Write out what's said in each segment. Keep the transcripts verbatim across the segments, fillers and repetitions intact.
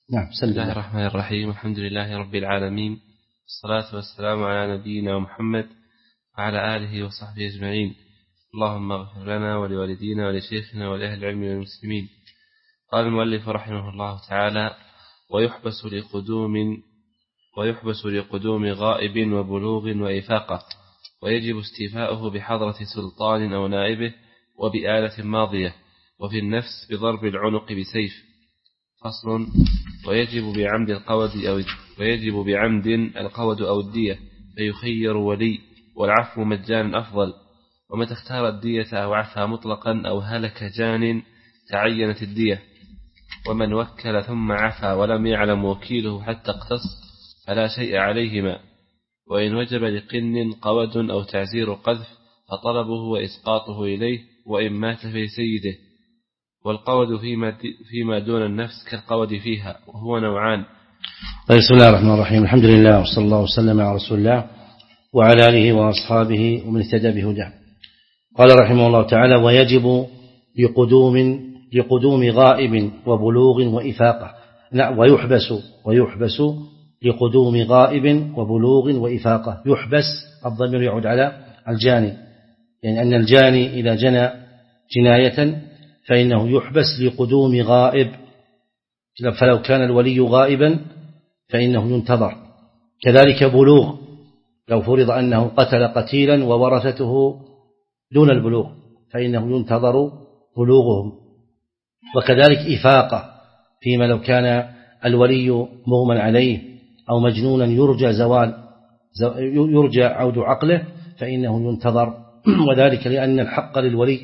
نعم. بسم الله الرحمن الرحيم. الحمد لله رب العالمين، والصلاة والسلام على نبينا محمد وعلى آله وصحبه أجمعين. اللهم اغفر لنا ولوالدينا ولشيخنا ولأهل العلم والمسلمين. قال المؤلف رحمه الله تعالى: ويحبس لقدوم ويحبس لقدوم غائب وبلوغ وإفاقة، ويجب استيفاؤه بحضرة سلطان أو نائبه وبآلة ماضية، وفي النفس بضرب العنق بسيف. فصل: ويجب بعمد القود أو ويجب بعمد القود أو الدية، فيخير ولي، والعفو مجانا أفضل. ومتى اختار الدية أو عفا مطلقا أو هلك جان تعينت الدية. ومن وكل ثم عفا ولم يعلم وكيله حتى اقتص فلا شيء عليهما. وإن وجب لقن قود أو تعزير قذف فطلبه وإسقاطه إليه، وإن مات في سيده. والقود فيما, فيما دون النفس كالقود فيها، وهو نوعان. بسم الله الرحمن الرحيم. الحمد لله وصلى الله وسلم على رسول الله وعلى آله وأصحابه ومن اهتدى بهداه. قال رحمه الله تعالى: ويجب لقدوم لقدوم غائب وبلوغ وإفاقة. لا ويحبس ويحبس لقدوم غائب وبلوغ وإفاقة. يحبس الضمير يعود على الجاني، يعني أن الجاني إذا جنى جناية فإنه يحبس لقدوم غائب، فلو كان الولي غائبا فإنه ينتظر. كذلك بلوغ، لو فرض أنه قتل قتيلا وورثته دون البلوغ فإنه ينتظر بلوغهم. وكذلك إفاقة، فيما لو كان الولي مغمى عليه أو مجنونا يرجى زوال يرجى عود عقله فإنه ينتظر، وذلك لأن الحق للولي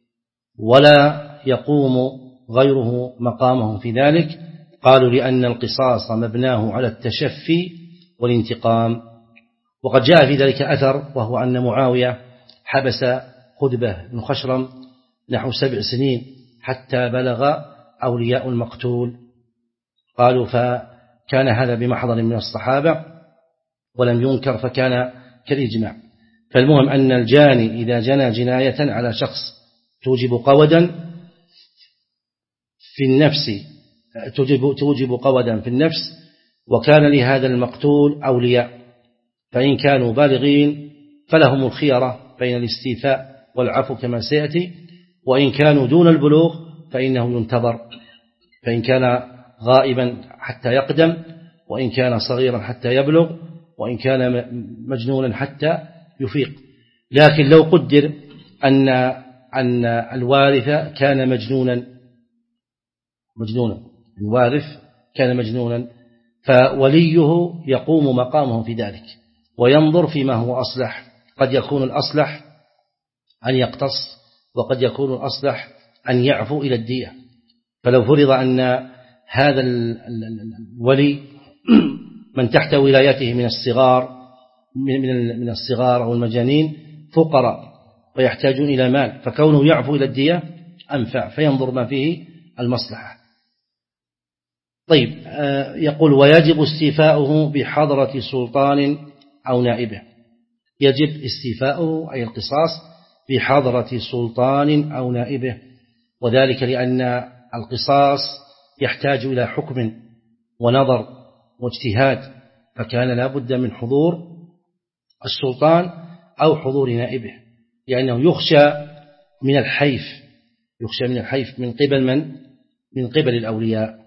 ولا يقوم غيره مقامه في ذلك. قالوا لأن القصاص مبناه على التشفي والانتقام. وقد جاء في ذلك أثر، وهو أن معاوية حبس خدبة بن خشرم نحو سبع سنين حتى بلغ أولياء المقتول. قالوا فكان هذا بمحضر من الصحابة ولم ينكر، فكان كالإجماع. فالمهم أن الجاني إذا جنى جناية على شخص توجب قودا في النفس توجب, توجب قودا في النفس، وكان لهذا المقتول أولياء، فإن كانوا بالغين فلهم الخيرة بين الاستيفاء والعفو كما سيأتي، وإن كانوا دون البلوغ فإنه ينتظر، فإن كان غائبا حتى يقدم، وإن كان صغيرا حتى يبلغ، وإن كان مجنونا حتى يفيق. لكن لو قدر أن أن الوارث كان مجنونا مجنونا الوارث كان مجنونا فوليه يقوم مقامه في ذلك وينظر فيما هو أصلح. قد يكون الأصلح أن يقتص، وقد يكون الأصلح أن يعفو إلى الدية. فلو فرض أن هذا الولي من تحت ولايته من الصغار من الصغار أو المجانين فقراء ويحتاجون إلى مال، فكونه يعفو إلى الدية أنفع، فينظر ما فيه المصلحة. طيب، يقول: ويجب استيفاؤه بحضرة سلطان أو نائبه. يجب استيفاؤه أي القصاص بحضرة سلطان أو نائبه، وذلك لأن القصاص يحتاج إلى حكم ونظر واجتهاد، فكان لا بد من حضور السلطان أو حضور نائبه، لأنه يخشى من الحيف يخشى من الحيف من قبل من؟ من قبل الأولياء.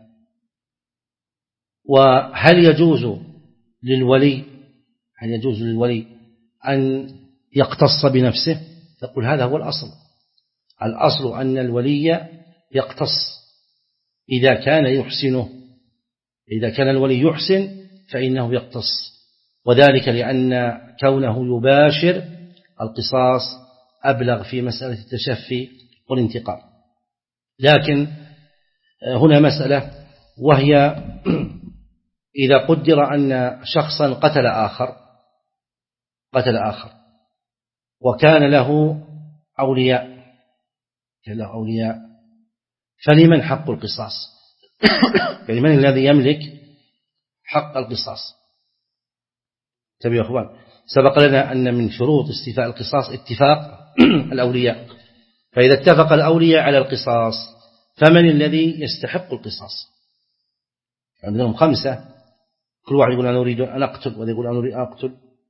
وهل يجوز للولي هل يجوز للولي أن يقتص بنفسه؟ تقول هذا هو الأصل. الأصل أن الولي يقتص إذا كان يحسنه إذا كان الولي يحسن فإنه يقتص، وذلك لأن كونه يباشر القصاص أبلغ في مسألة التشفي والانتقام. لكن هنا مسألة، وهي إذا قدر أن شخصا قتل آخر قتل آخر وكان له أولياء كان له أولياء فلمن حق القصاص؟ يعني من الذي يملك حق القصاص؟ تبي يا أخوان، سبق لنا أن من شروط استيفاء القصاص اتفاق الأولياء، فإذا اتفق الأولياء على القصاص فمن الذي يستحق القصاص؟ عندهم خمسة، كل واحد يقول أنا أريد أن أقتل وذا يقول أنا أريد أن أقتل.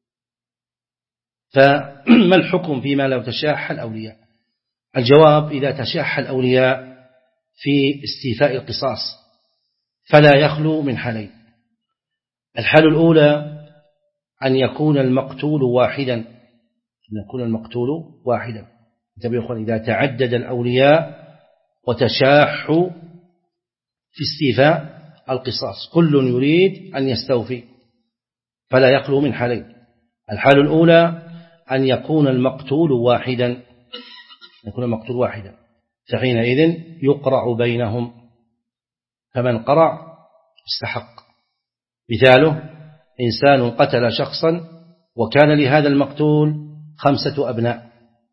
فما الحكم فيما لو تشاح الأولياء؟ الجواب: إذا تشاح الأولياء في استيفاء القصاص فلا يخلو من حالين. الحالة الأولى أن يكون المقتول واحدا، أن يكون المقتول واحدا. انتبهوا يا أخوان، إذا تعدد الأولياء وتشاحوا في استيفاء القصاص كل يريد أن يستوفي فلا يخلو من حالين. الحالة الأولى أن يكون المقتول واحدا، أن يكون المقتول واحدا فحينئذ يقرع بينهم، فمن قرع استحق. مثاله: إنسان قتل شخصا وكان لهذا المقتول خمسة أبناء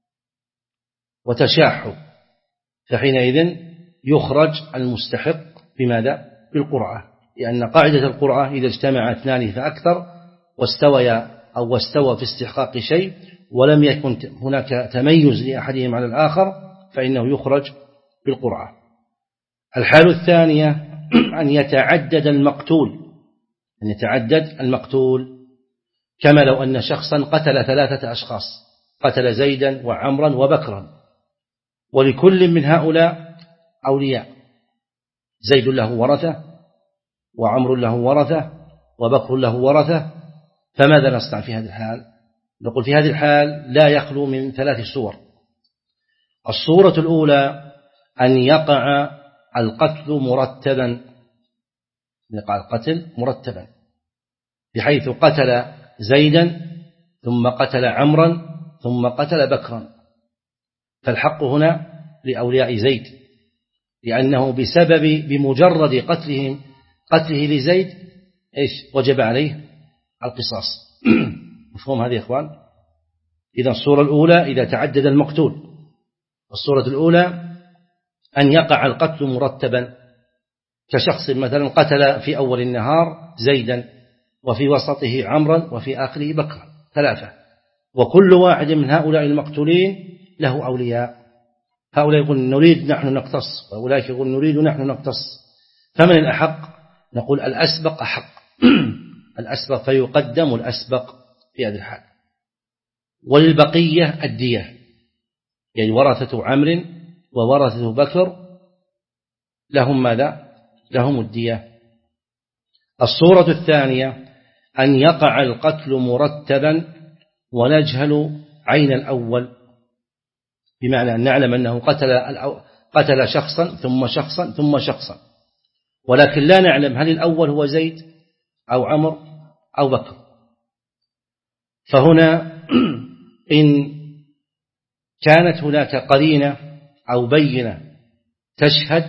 وتشاحوا، فحينئذ يخرج المستحق بماذا؟ بالقرعة، لأن قاعدة القرعة إذا اجتمع اثنان فأكثر واستويا أو واستوى في استحقاق شيء ولم يكن هناك تميز لأحدهم على الآخر فإنه يخرج بالقرعة. الحالة الثانية أن يتعدد المقتول، أن يتعدد المقتول كما لو أن شخصا قتل ثلاثة أشخاص، قتل زيدا وعمرا وبكرا، ولكل من هؤلاء أولياء، زيد له ورثة وعمر له ورثة وبكر له ورثة، فماذا نصنع في هذه الحال؟ نقول في هذه الحال لا يخلو من ثلاث صور. الصورة الأولى أن يقع القتل مرتبا، يقع القتل مرتبا بحيث قتل زيدا ثم قتل عمرا ثم قتل بكرا، فالحق هنا لأولياء زيد، لأنه بسبب بمجرد قتلهم قتله لزيد إيش وجب عليه القصاص. مفهوم هذه يا إخوان؟ إذا الصورة الأولى إذا تعدد المقتول، الصورة الأولى أن يقع القتل مرتبا، كشخص مثلا قتل في أول النهار زيدا وفي وسطه عمرا وفي آخره بكرا، ثلاثة، وكل واحد من هؤلاء المقتولين له أولياء، هؤلاء يقول نريد نحن نقتص وأولئك يقول نريد نحن نقتص، فمن الأحق؟ نقول الأسبق أحق. الأسبق فيقدم الأسبق في هذه الحال. والبقية الدية، يعني ورثة عمرو وورثة بكر لهم ماذا؟ لهم الدية. الصورة الثانية أن يقع القتل مرتبا ونجهل عين الأول، بمعنى أن نعلم أنه قتل قتل شخصا ثم شخصا ثم شخصا، ولكن لا نعلم هل الأول هو زيد أو عمر أو بكر. فهنا إن كانت هناك قرينة أو بينة تشهد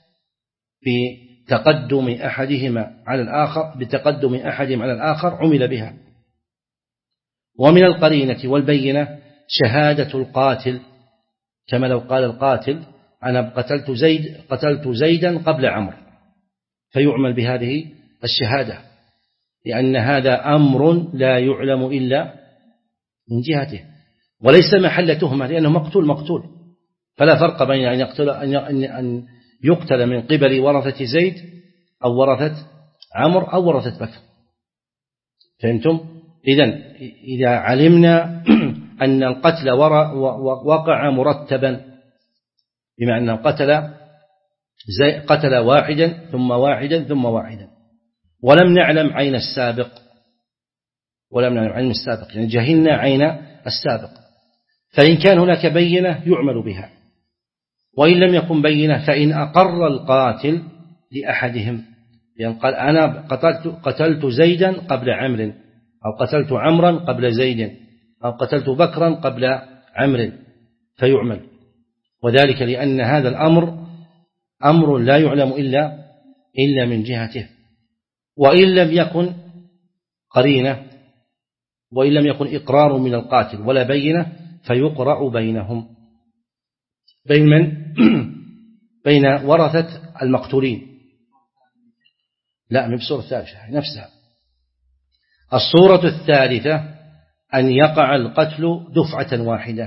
بتقدم أحدهما على الآخر بتقدم أحدهم على الآخر عمل بها. ومن القرينة والبينة شهادة القاتل، كما لو قال القاتل أنا قتلت زيد قتلت زيدا قبل عمرو، فيعمل بهذه الشهادة، لأن هذا أمر لا يعلم إلا من جهته وليس محل تهمة، لأنه مقتول مقتول، فلا فرق بين أن يقتل أن يقتل من قبل ورثة زيد أو ورثة عمرو أو ورثة بكر. فهمتم؟ إذن إذا علمنا أن القتل وقع مرتبا، بما أنه قتل زي قتل واحدا ثم واحدا ثم واحدا، ولم نعلم عين السابق، ولم نعلم عين السابق، يعني جهلنا عين السابق، فإن كان هناك بينة يعمل بها، وإن لم يكن بينة فإن أقر القاتل لأحدهم، يعني قال أنا قتلت, قتلت زيدا قبل عمرو، أو قتلت عمرا قبل زيد، أو قتلت بكرا قبل عمرو، فيعمل، وذلك لأن هذا الأمر أمر لا يعلم إلا إلا من جهته. وإن لم يكن قرينة وإن لم يكن إقرار من القاتل ولا بينة فيقرأ بينهم، بين من؟ بين ورثة المقتولين. لا، من الصورة الثالثة نفسها. الصورة الثالثة أن يقع القتل دفعة واحدة،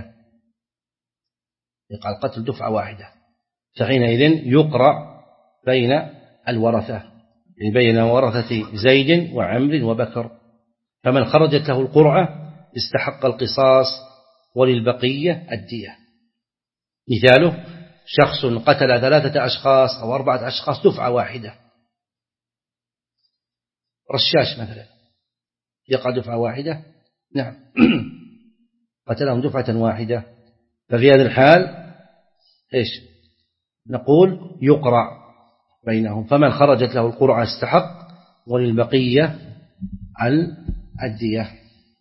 يقع القتل دفعة واحدة، فحينئذ يقرأ بين الورثة، يعني بين ورثة زيد وعمر وبكر، فمن خرجت له القرعة استحق القصاص وللبقية الدية. مثاله شخص قتل ثلاثة أشخاص أو أربعة أشخاص دفعة واحدة، رشاش مثلا يقع دفعة واحدة، نعم قتلهم دفعة واحدة، ففي هذا الحال إيش نقول يقرع بينهم، فمن خرجت له القرعة استحق وللبقية الدية.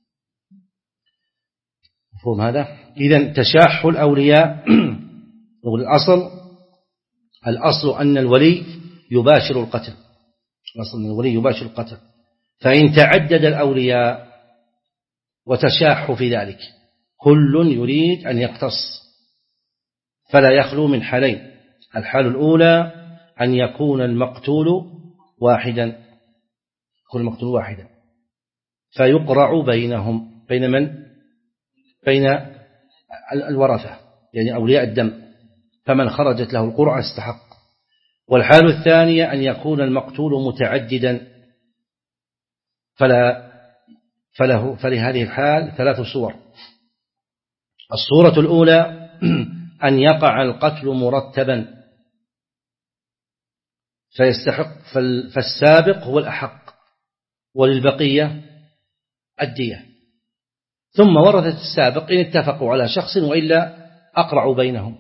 مفهوم هذا؟ إذن تشاح الأولياء والأصل الأصل أن الولي يباشر القتل، الأصل أن الولي يباشر القتل، فإن تعدد الأولياء وتشاحوا في ذلك كل يريد أن يقتص فلا يخلو من حالين. الحال الأولى أن يكون المقتول واحدا، يكون المقتول واحدا فيقرع بينهم، بين من؟ بين الورثة يعني أولياء الدم، فمن خرجت له القرعة استحق. والحال الثانية أن يكون المقتول متعددا، فلا فله فلهذه الحال ثلاث صور. الصورة الأولى أن يقع القتل مرتبا فيستحق، فالسابق هو الأحق وللبقية الدية، ثم ورثة السابق إن اتفقوا على شخص وإلا أقرعوا بينهم.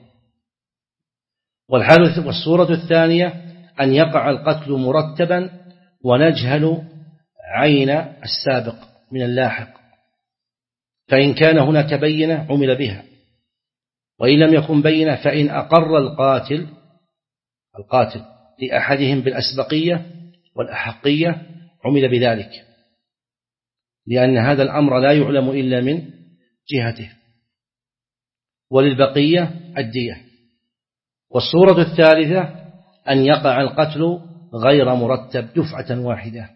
والحال والصورة الثانية أن يقع القتل مرتبا ونجهل عين السابق من اللاحق، فإن كان هناك بينة عمل بها، وإن لم يكن بينة فإن أقر القاتل القاتل لأحدهم بالأسبقية والأحقية عمل بذلك، لأن هذا الأمر لا يعلم إلا من جهته، وللبقية الدية. والصورة الثالثة أن يقع القتل غير مرتب دفعة واحدة،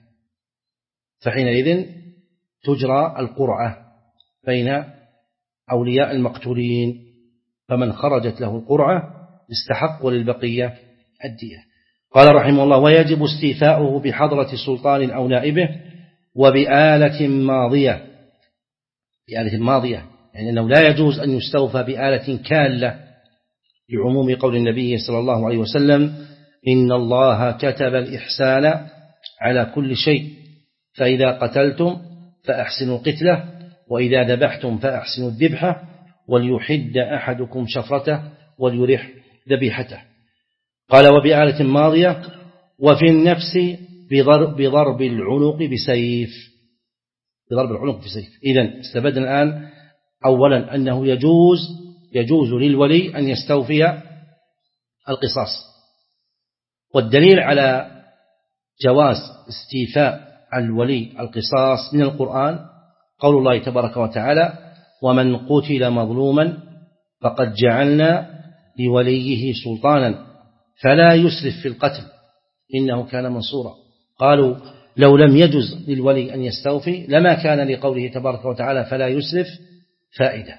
فحينئذ تجرى القرعة بين أولياء المقتولين، فمن خرجت له القرعة استحق وللبقية الدية. قال رحمه الله: ويجب استيفاؤه بحضرة سلطان أو نائبه وبآلة ماضية. بآلة ماضية يعني أنه لا يجوز أن يستوفى بآلة كالة، لعموم قول النبي صلى الله عليه وسلم: إن الله كتب الإحسان على كل شيء، فإذا قتلتم فأحسنوا القتلة، وإذا ذبحتم فأحسنوا الذبحة، وليحد أحدكم شفرته وليرح ذبيحته. قال: وبآلة ماضية، وفي النفس بضرب, بضرب العنق بسيف، بضرب العنق بسيف. إذن استفدنا الآن أولا أنه يجوز يجوز للولي أن يستوفي القصاص، والدليل على جواز استيفاء الولي القصاص من القرآن قول الله تبارك وتعالى: ومن قتل مظلوما فقد جعلنا لوليه سلطانا فلا يسرف في القتل إنه كان منصورا. قالوا لو لم يجز للولي أن يستوفي لما كان لقوله تبارك وتعالى فلا يسرف فائدة.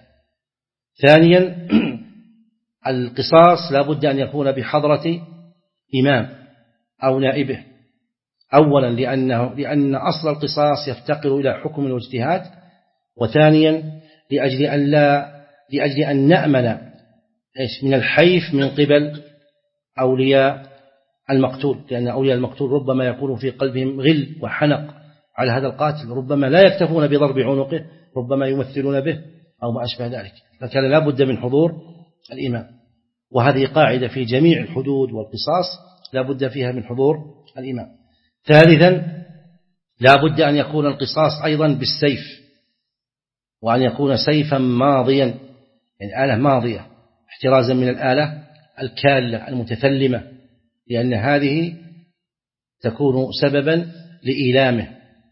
ثانيا القصاص لا بد أن يكون بحضرة إمام أو نائبه، أولا لأنه لأن أصل القصاص يفتقر إلى حكم واجتهاد، وثانيا لأجل أن لا لأجل أن نأمن إيش من الحيف من قبل أولياء المقتول، لأن أولياء المقتول ربما يكون في قلبهم غل وحنق على هذا القاتل، ربما لا يكتفون بضرب عنقه، ربما يمثلون به أو ما أشبه ذلك، فكان لا بد من حضور الإمام. وهذه قاعدة في جميع الحدود والقصاص لا بد فيها من حضور الإمام. ثالثا لا بد أن يكون القصاص أيضا بالسيف، وأن يكون سيفا ماضيا، يعني آلة ماضية، احترازا من الآلة الكالة المتثلمة، لأن هذه تكون سببا لإيلامه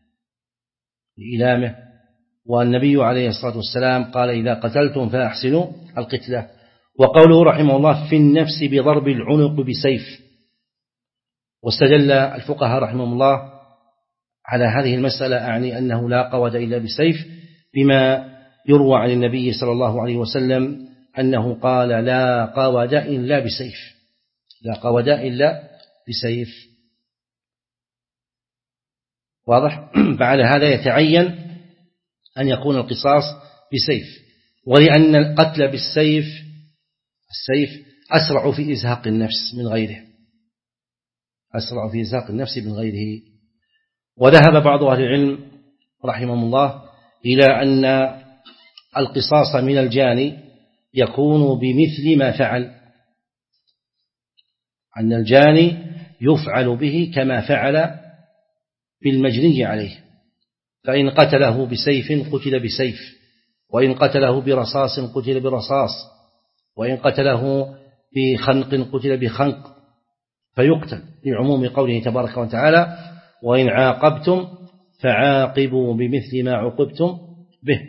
لإيلامه والنبي عليه الصلاة والسلام قال: إذا قتلتم فأحسنوا القتلة. وقوله رحمه الله: في النفس بضرب العنق بسيف. واستدل الفقهاء رحمهم الله على هذه المسألة، أعني أنه لا قود إلا بسيف، بما يروى عن النبي صلى الله عليه وسلم أنه قال: لا قود إلا بسيف، لا قود إلا بسيف. واضح؟ فعلى هذا يتعين أن يكون القصاص بسيف، ولأن القتل بالسيف السيف أسرع في إزهاق النفس من غيره، أسرع في إزهاق النفس من غيره. وذهب بعض أهل العلم رحمهم الله إلى أن القصاص من الجاني يكون بمثل ما فعل، أن الجاني يفعل به كما فعل بالمجني عليه، فإن قتله بسيف قتل بسيف، وإن قتله برصاص قتل برصاص، وإن قتله بخنق قتل بخنق، فيقتل لعموم قوله تبارك وتعالى: وإن عاقبتم فعاقبوا بمثل ما عوقبتم به.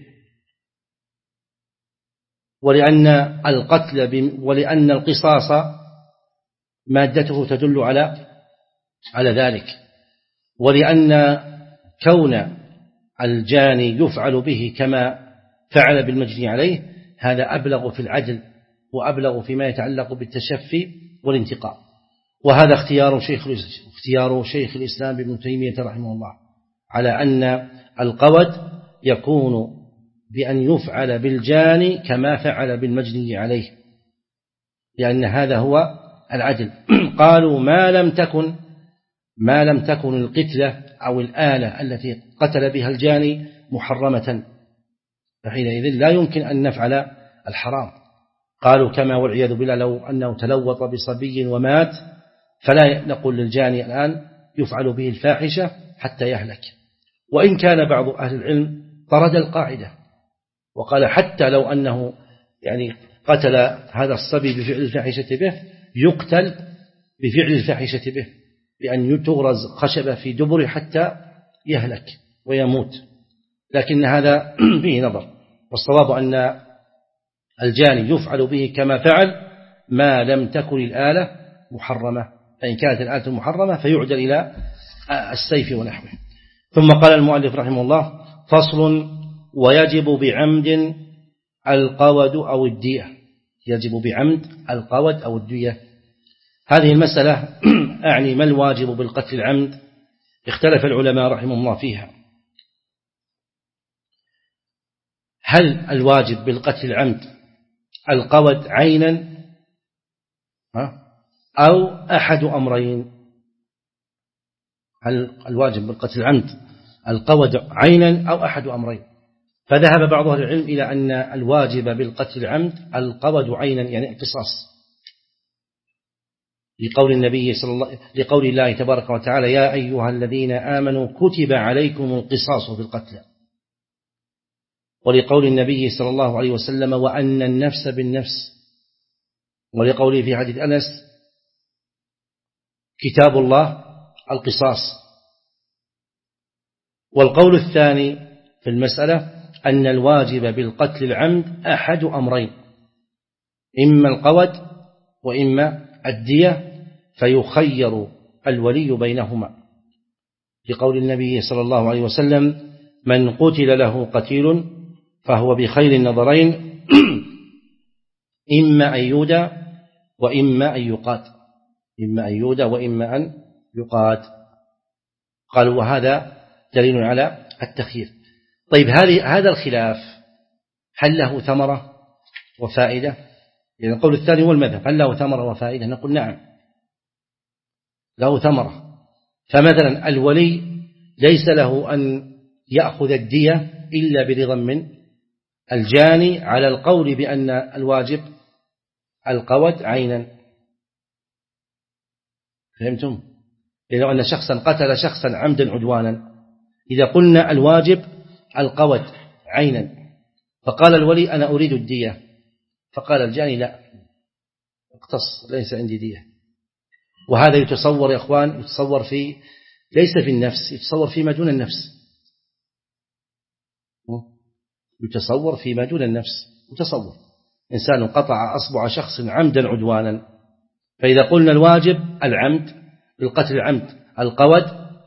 ولأن القتل ولأن القصاص مادته تدل على على ذلك، ولأن كون الجاني يفعل به كما فعل بالمجني عليه هذا أبلغ في العدل وأبلغ فيما يتعلق بالتشفي والانتقام. وهذا اختيار شيخ اختيار شيخ الإسلام ابن تيمية رحمه الله، على أن القود يكون بأن يفعل بالجاني كما فعل بالمجني عليه، لأن هذا هو العدل. قالوا ما لم تكن ما لم تكن القتلة أو الآلة التي قتل بها الجاني محرمة، فحينئذ لا يمكن أن نفعل الحرام. قالوا كما والعياذ بالله لو أنه تلوط بصبي ومات، فلا نقول للجاني الآن يفعل به الفاحشة حتى يهلك. وإن كان بعض أهل العلم طرد القاعدة وقال حتى لو أنه يعني قتل هذا الصبي بفعل الفاحشة به يقتل بفعل الفاحشة به، بأن تغرز خشبة في دبره حتى يهلك ويموت. لكن هذا فيه نظر، والصواب أن الجاني يفعل به كما فعل ما لم تكن الآلة محرمة، فإن كانت الآلة محرمة فيعدل إلى السيف ونحوه. ثم قال المؤلف رحمه الله: فصل: ويجب بعمد القود أو الدية. يجب بعمد القود أو الدية. هذه المسألة أعني ما الواجب بالقتل العمد؟ اختلف العلماء رحمه الله فيها. هل الواجب بالقتل العمد القود عينا أو أحد أمرين؟ هل الواجب بالقتل العمد القود عينا أو أحد أمرين؟ فذهب بعض أهل العلم إلى أن الواجب بالقتل العمد القود عينا، يعني القصاص، لقول النبي صلى الله لقول الله تبارك وتعالى: يا أيها الذين آمنوا كتب عليكم القصاص في القتلى، ولقول النبي صلى الله عليه وسلم: وأن النفس بالنفس، ولقوله في حديث أنس: كتاب الله القصاص. والقول الثاني في المسألة أن الواجب بالقتل العمد أحد أمرين، إما القود وإما الدية، فيخير الولي بينهما، لقول النبي صلى الله عليه وسلم: من قتل له قتيل فهو بخير النظرين إما أن يودى وإما أن يقات، إما أن يودى وإما أن يقات. قالوا وهذا دليل على التخيير. طيب هذا الخلاف هل له ثمرة وفائدة؟ يعني القول الثاني هو المذهب، هل له ثمرة وفائدة؟ نقول نعم له ثمرة. فمثلا الولي ليس له أن يأخذ الدية إلا برضا من الجاني، على القول بأن الواجب القود عينا. فهمتم؟ لو أن شخصا قتل شخصا عمدا عدوانا، إذا قلنا الواجب القود عينا، فقال الولي أنا أريد الدية، فقال الجاني لا اقتص ليس عندي دية. وهذا يتصور يا أخوان، يتصور في ليس في النفس، يتصور فيما دون النفس، يتصور فيما دون النفس. يتصور إنسان قطع أصبع شخص عمدا عدوانا، فإذا قلنا الواجب العمد بالقتل العمد القود،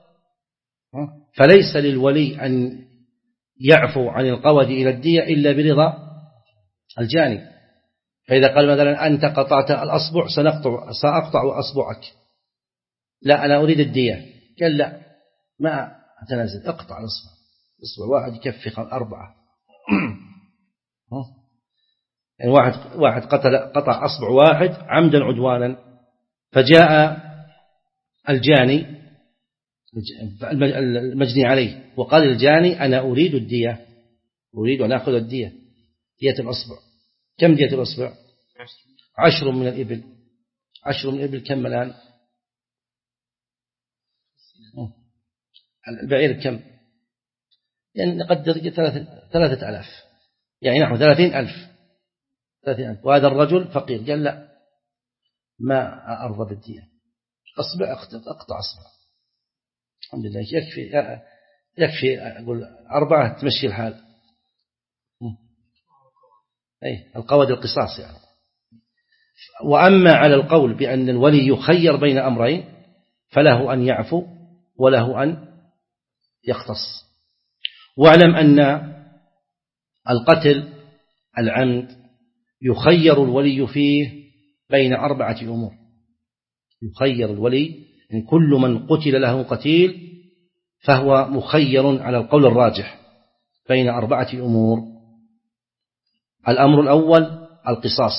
فليس للولي أن يعفو عن القود إلى الدية إلا برضا الجاني. فإذا قال مثلا أنت قطعت الأصبع سنقطع سأقطع أصبعك، لا أنا أريد الدية، قال لا، ما تنازل اقطع الأصبع، إصبع واحد يكفي أربعة. يعني واحد واحد قتل قطع أصبع واحد عمدا عدوانا، فجاء الجاني المجني عليه وقال الجاني أنا أريد الدية، أريد أن أخذ الدية، دية الأصبع. كم دية الأصبع؟ عشر من الإبل. عشر من الإبل كم الآن؟ البعير كم؟ يعني نقدر ثلاثة, ثلاثة ألاف، يعني نحو ثلاثين ألف. ثلاثين ألف. وهذا الرجل فقير قال لا ما أرضى بالدية، أصبع أقطع أصبع، الحمد لله يكفي يكفي أقول أربعة تمشي الحال. أي القود القصاص يعني. وأما على القول بأن الولي يخير بين أمرين فله أن يعفو وله أن يختص. واعلم أن القتل العمد يخير الولي فيه بين أربعة أمور. يخير الولي إن كل من قتل له قتيل فهو مخير على القول الراجح بين أربعة أمور. الأمر الأول القصاص،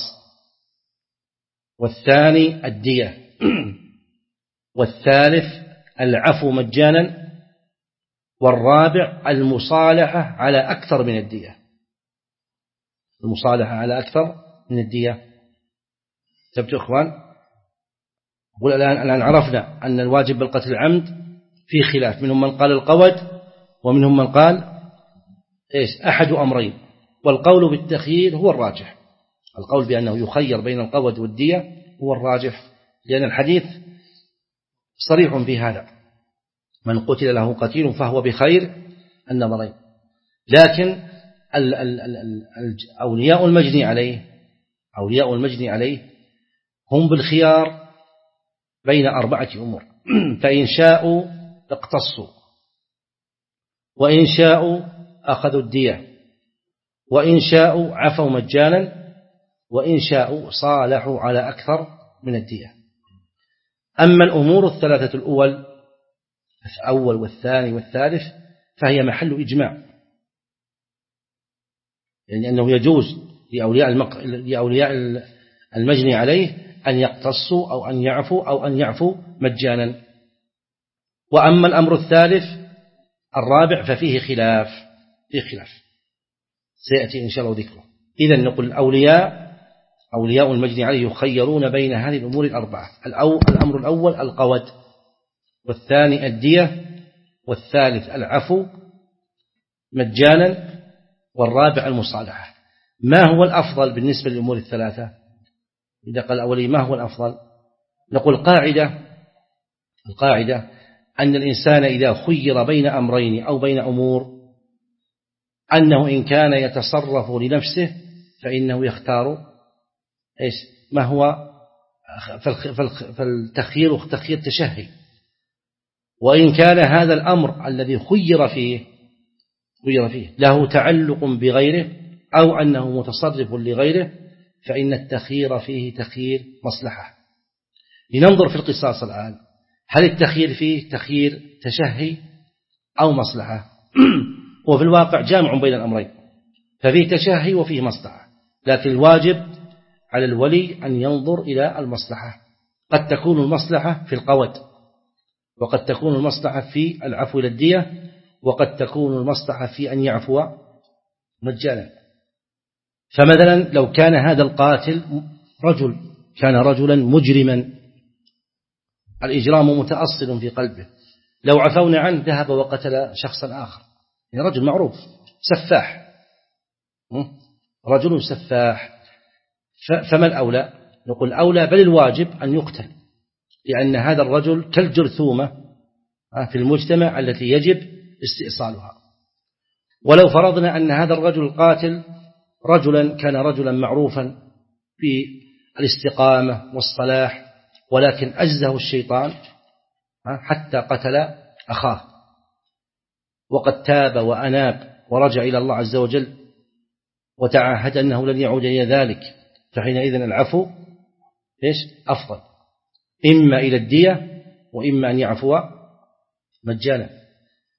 والثاني الدية، والثالث العفو مجانا، والرابع المصالحة على أكثر من الدية. المصالحة على أكثر من الدية. تبتوا إخوان، أقول الآن الآن عرفنا أن الواجب بالقتل العمد في خلاف، منهم من قال القود ومنهم من قال إيش أحد أمرين، والقول بالتخيير هو الراجح. القول بأنه يخير بين القود والدية هو الراجح، لأن الحديث صريح في هذا، من قتل له قتيل فهو بخير النظرين. لكن أولياء المجني عليه أولياء المجني عليه هم بالخيار بين أربعة أمور، فإن شاءوا اقتصوا، وإن شاءوا أخذوا الدية، وإن شاءوا عفوا مجانا، وإن شاءوا صالحوا على أكثر من الدية. أما الأمور الثلاثة الأول الأول والثاني والثالث فهي محل إجماع، يعني أنه يجوز لأولياء, المق... لأولياء المجني عليه أن يقتصوا أو أن يعفوا أو أن يعفوا مجانا. وأما الأمر الثالث الرابع ففيه خلاف فيه خلاف سيأتي إن شاء الله ذكره. إذن نقول الأولياء أولياء المجني عليه يخيرون بين هذه الأمور الأربعة. الأمر الأول القود، والثاني الدية، والثالث العفو مجانا، والرابع المصالحة. ما هو الأفضل بالنسبة للأمور الثلاثة؟ إذا قال الأولي ما هو الأفضل؟ نقول قاعدة القاعدة أن الإنسان إذا خير بين أمرين أو بين أمور أنه إن كان يتصرف لنفسه فإنه يختار إيش ما هو، فالتخيير تخيير تشهي. وإن كان هذا الأمر الذي خير فيه خير فيه له تعلق بغيره أو أنه متصرف لغيره فإن التخيير فيه تخيير مصلحة. لننظر في القصاص الآن، هل التخيير فيه تخيير تشهي أو مصلحة؟ وفي الواقع جامع بين الأمرين، ففيه تشهي وفيه مصلحة، لكن الواجب على الولي أن ينظر إلى المصلحة. قد تكون المصلحة في القود، وقد تكون المصلحة في العفو إلى الدية، وقد تكون المصلحة في أن يعفو مجانا. فمثلا لو كان هذا القاتل رجل كان رجلا مجرما الإجرام متأصل في قلبه، لو عفونا عنه ذهب وقتل شخصا آخر، يعني رجل معروف سفاح، رجل سفاح، فما الأولى؟ نقول الأولى بل الواجب أن يقتل، لأن هذا الرجل كالجرثومة في المجتمع التي يجب استئصالها. ولو فرضنا أن هذا الرجل القاتل رجلا كان رجلا معروفا بالاستقامة والصلاح، ولكن أجزه الشيطان حتى قتل أخاه، وقد تاب وأناب ورجع إلى الله عز وجل وتعهد أنه لن يعود إلى ذلك، فحينئذ العفو إيش أفضل، إما إلى الدية وإما أن يعفو مجانا.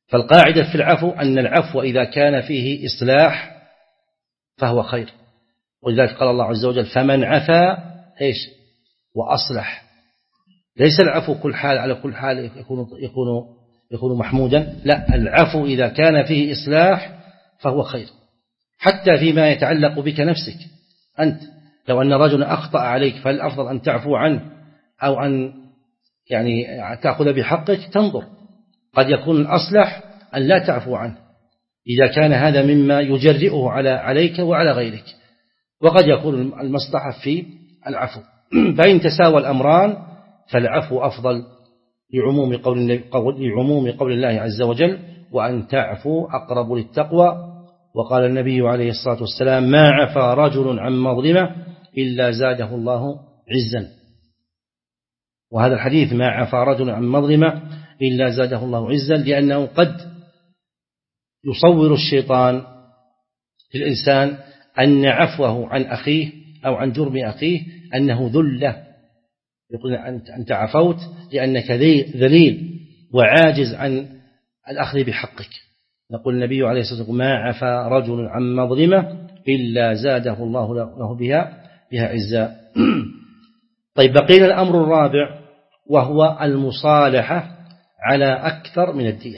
فالقاعدة في العفو أن العفو إذا كان فيه إصلاح فهو خير، ولذلك قال الله عز وجل فمن عفا إيش وأصلح. ليس العفو كل حال على كل حال يكون, يكون, يكون محمودا، لا، العفو إذا كان فيه إصلاح فهو خير، حتى فيما يتعلق بك نفسك أنت. لو أن رجل أخطأ عليك فالأفضل أن تعفو عنه أو أن يعني تأخذ بحقك، تنظر، قد يكون الأصلح أن لا تعفو عنه إذا كان هذا مما يجرئه على عليك وعلى غيرك، وقد يكون المصلحة في العفو. فإن تساوى الأمران فالعفو أفضل لعموم قول, لعموم قول الله عز وجل وأن تعفو أقرب للتقوى. وقال النبي عليه الصلاة والسلام ما عفا رجل عن مظلمة إلا زاده الله عزا. وهذا الحديث ما عفا رجل عن مظلمة إلا زاده الله عزا، لأنه قد يصور الشيطان في الإنسان أن عفوه عن أخيه أو عن جرم أخيه أنه ذلة، يقول أنت عفوت لأنك ذليل وعاجز عن الأخذ بحقك. يقول النبي عليه الصلاة والسلام ما عفا رجل عن مظلمة إلا زاده الله له بها, بها عزا. طيب بقينا الأمر الرابع وهو المصالحة على أكثر من الدية.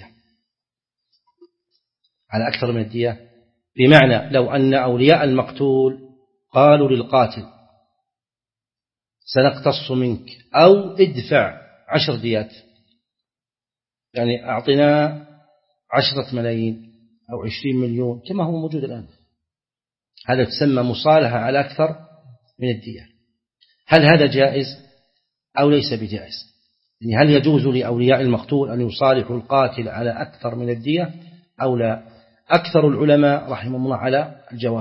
على أكثر من الدية بمعنى لو أن أولياء المقتول قالوا للقاتل سنقتص منك أو ادفع عشر ديات، يعني أعطنا عشرة ملايين أو عشرين مليون كما هو موجود الآن، هذا تسمى مصالحة على أكثر من الدية. هل هذا جائز أو ليس بجائز؟ يعني هل يجوز لأولياء المقتول أن يصالحوا القاتل على أكثر من الدية أو لا؟ أكثر العلماء رحمهم الله على الجواز،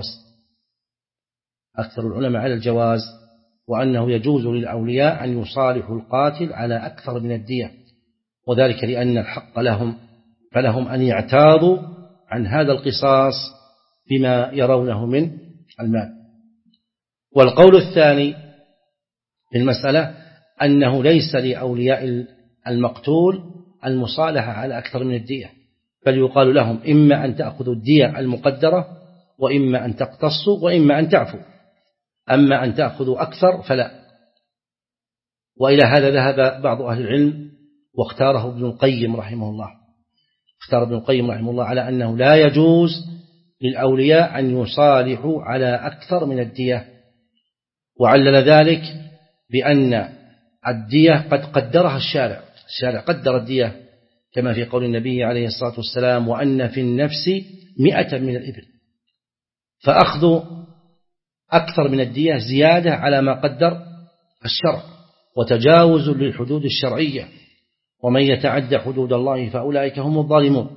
أكثر العلماء على الجواز، وأنه يجوز للأولياء أن يصالحوا القاتل على أكثر من الدية، وذلك لأن الحق لهم، فلهم أن يعتاضوا عن هذا القصاص بما يرونه من المال. والقول الثاني في المسألة أنه ليس لأولياء المقتول المصالحة على أكثر من الدية، بل يقال لهم إما أن تأخذوا الدية المقدرة وإما أن تقتصوا وإما أن تعفوا، أما أن تأخذوا أكثر فلا. وإلى هذا ذهب بعض أهل العلم واختاره ابن القيم رحمه الله، اختار ابن القيم رحمه الله على أنه لا يجوز للأولياء أن يصالحوا على أكثر من الدية، وعلل ذلك بأن الدية قد قدرها الشارع، الشارع قدر الدية كما في قول النبي عليه الصلاة والسلام وأن في النفس مئة من الإبل، فأخذ أكثر من الدية زيادة على ما قدر الشرع وتجاوز للحدود الشرعية، ومن يتعدى حدود الله فأولئك هم الظالمون.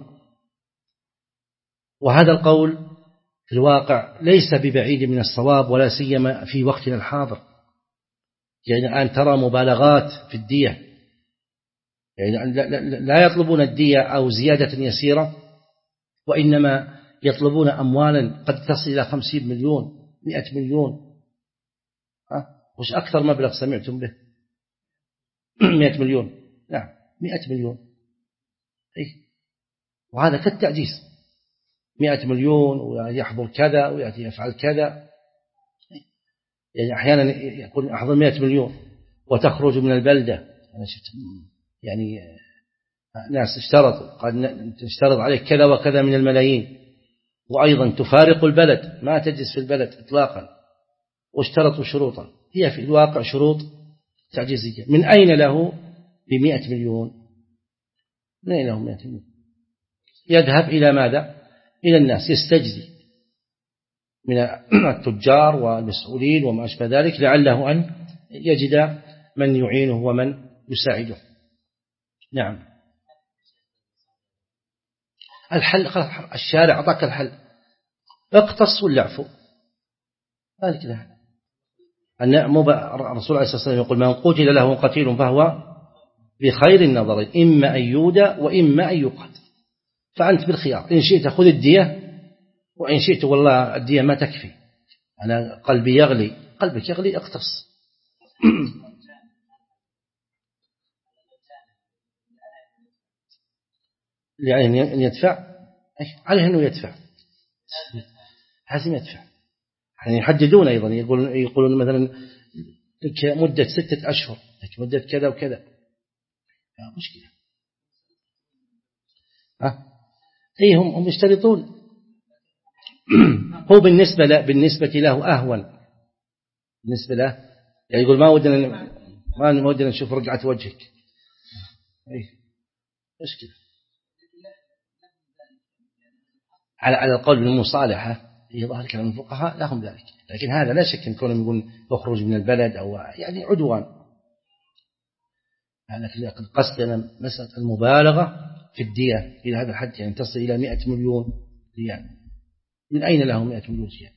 وهذا القول في الواقع ليس ببعيد من الصواب، ولا سيما في وقتنا الحاضر، يعني الآن ترى مبالغات في الدية، يعني لا يطلبون الدية أو زيادة يسيرة، وإنما يطلبون أموالا قد تصل إلى خمسين مليون مئة مليون. ها؟ وش أكثر مبلغ سمعتم به؟ مئة مليون، نعم مئة مليون. إيه؟ وهذا كالتعجيز، مئة مليون ويحضر كذا ويأتي يفعل كذا. يعني أحيانا يكون أحضر مئة مليون وتخرج من البلدة، أنا شفت يعني ناس اشترطوا قد تشترط عليك كذا وكذا من الملايين، وأيضا تفارق البلد، ما تجلس في البلد إطلاقا، واشترطوا شروطا هي في الواقع شروط تعجيزية. من أين له بمئة مليون؟ من أين له مئة مليون؟ يذهب إلى ماذا؟ إلى الناس، يستجزي من التجار والمسؤولين وما أشبه ذلك لعله أن يجد من يعينه ومن يساعده. نعم. الحل، الشارع أعطاك الحل، اقتص ولا اعفو، ذلك له. أن الرسول عليه الصلاة والسلام يقول من قتل له قتيل فهو بخير النظرين، إما أن يودى وإما أن يقتل، فأنت بالخيار، إن شئت خذ الدية، وإن شئت والله الدية ما تكفي أنا قلبي يغلي، قلبك يغلي اقتص. يعني أن يدفع عليه أنه يدفع لازم يدفع. يعني يحددون أيضا يقولون, يقولون مثلا لك مدة ستة أشهر لك مدة كذا وكذا مشكلة. ها أي هم هم يشترطون. هو بالنسبة له بالنسبة له أهون بالنسبة له يعني يقول ما ودنا ما ودنا نشوف رقعة وجهك. أي مشكلة. على على القول بالمصالحة يظهر كلام الفقهاء لهم ذلك، لكن هذا لا شك أن كونهم يقول يخرج من البلد أو يعني عدوان. لكن القصد أنا مسألة المبالغة في الدية إلى هذا الحد يعني تصل إلى مئة مليون ريال. من أين له مئة مليون ريال؟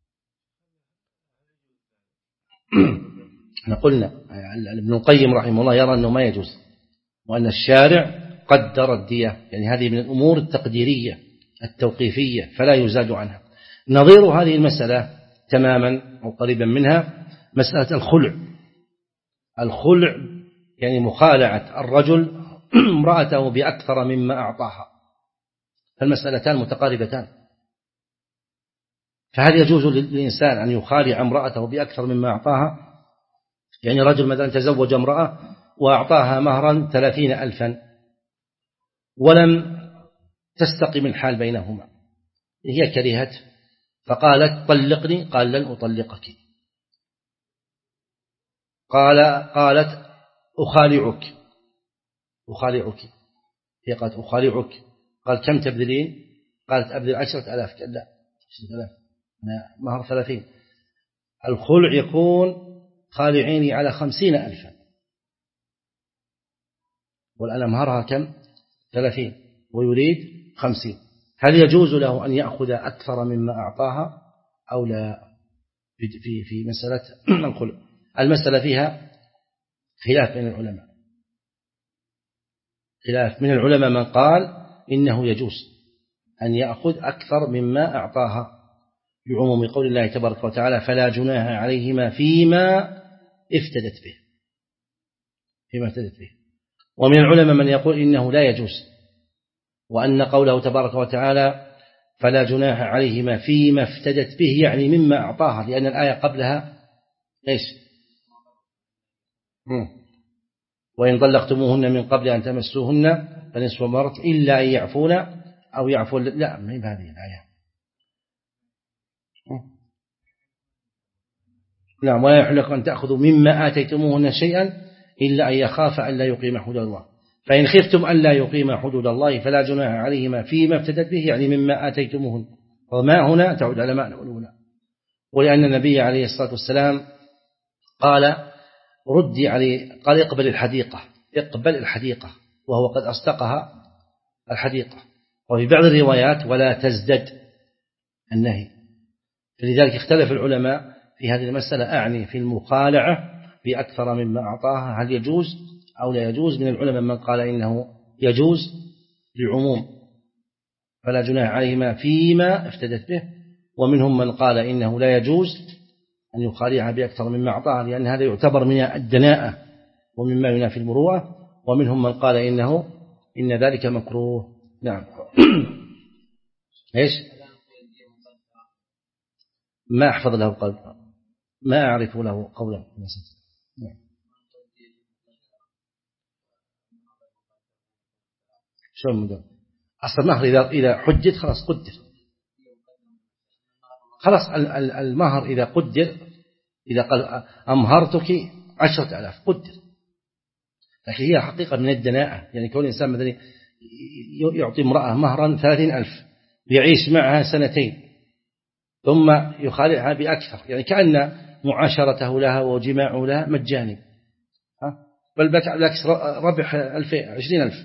احنا قلنا ابن القيم رحمه الله يرى أنه ما يجوز، وأن الشارع قدر الدية، يعني هذه من الأمور التقديرية التوقيفية فلا يزاد عنها. نظير هذه المسألة تماما أو قريبا منها مسألة الخلع. الخلع يعني مخالعة الرجل امرأته بأكثر مما أعطاها، فالمسألتان متقاربتان. فهل يجوز للإنسان أن يخالع امرأته بأكثر مما أعطاها؟ يعني رجل مثلا تزوج امرأة وأعطاها مهرا ثلاثين ألفا ولم تستقم الحال بينهما، هي كرهت فقالت طلقني، قال لن أطلقك. قال قالت أخالعك أخالعك هي قالت أخالعك، قال كم تبذلين؟ قالت أبذل عشرة ألاف. قال لا عشرة ألاف أنا مهر ثلاثين. الخلع يكون خالعيني على خمسين ألفا والآن مهرها كم؟ ثلاثين ويريد خمسين. هل يجوز له أن يأخذ أكثر مما أعطاها أو لا؟ في في في مسألة الخلع المسألة فيها خلاف بين العلماء. خلاف من العلماء من قال إنه يجوز أن يأخذ أكثر مما أعطاها بعموم قول الله تبارك وتعالى فلا جناح عليهما فيما افتدت به فيما افتدت به. ومن العلماء من يقول إنه لا يجوز، وأن قوله تبارك وتعالى فلا جناح عليهما فيما افتدت به يعني مما أعطاها، لأن الآية قبلها إيش؟ وإن طلقتموهن من قبل أن تمسوهن فنصف ما فرضتم إلا أن يعفون أو يعفو. لا ما هي بهذه الآية. نعم ولا يحل لكم أن تأخذوا مما آتيتموهن شيئا إلا أن يخاف أن لا يقيم حدود الله، فإن خفتم أن لا يقيم حدود الله فلا جناح عليهما فيما افتدت به يعني مما آتيتموهن. وما هنا تعود على معنى الأولى، ولأن النبي عليه الصلاة والسلام قال ردي عليه، قال اقبل الحديقة اقبل الحديقة وهو قد أصدقها الحديقة. وفي بعض الروايات ولا تزدد النهي. فلذلك اختلف العلماء في هذه المسألة، أعني في المخالعة بأكثر مما أعطاها هل يجوز أو لا يجوز. من العلماء من قال إنه يجوز لعموم فلا جناح عليهما فيما افتدت به، ومنهم من قال إنه لا يجوز أن يخالعها بأكثر مما أعطاها لأن هذا يعتبر من الدناءة ومما ينافي المروءة، ومنهم من قال إنه إن ذلك مكروه. نعم. إيش؟ ما أحفظ له قول، ما أعرف له قولا. نعم. شو المدن؟ أصل المهر إذا إذا حدد خلاص قدر، خلاص المهر إذا قدر، إذا قال أمهرتك عشرة ألاف قدر. لكن هي حقيقة من الدناءة، يعني كون الإنسان مثلا يعطي امرأة مهرا ثلاثين ألف ويعيش معها سنتين ثم يخالعها بأكثر، يعني كأن معاشرته لها وجماعه لها مجاني، بل بالعكس ربح ألفين عشرين ألف.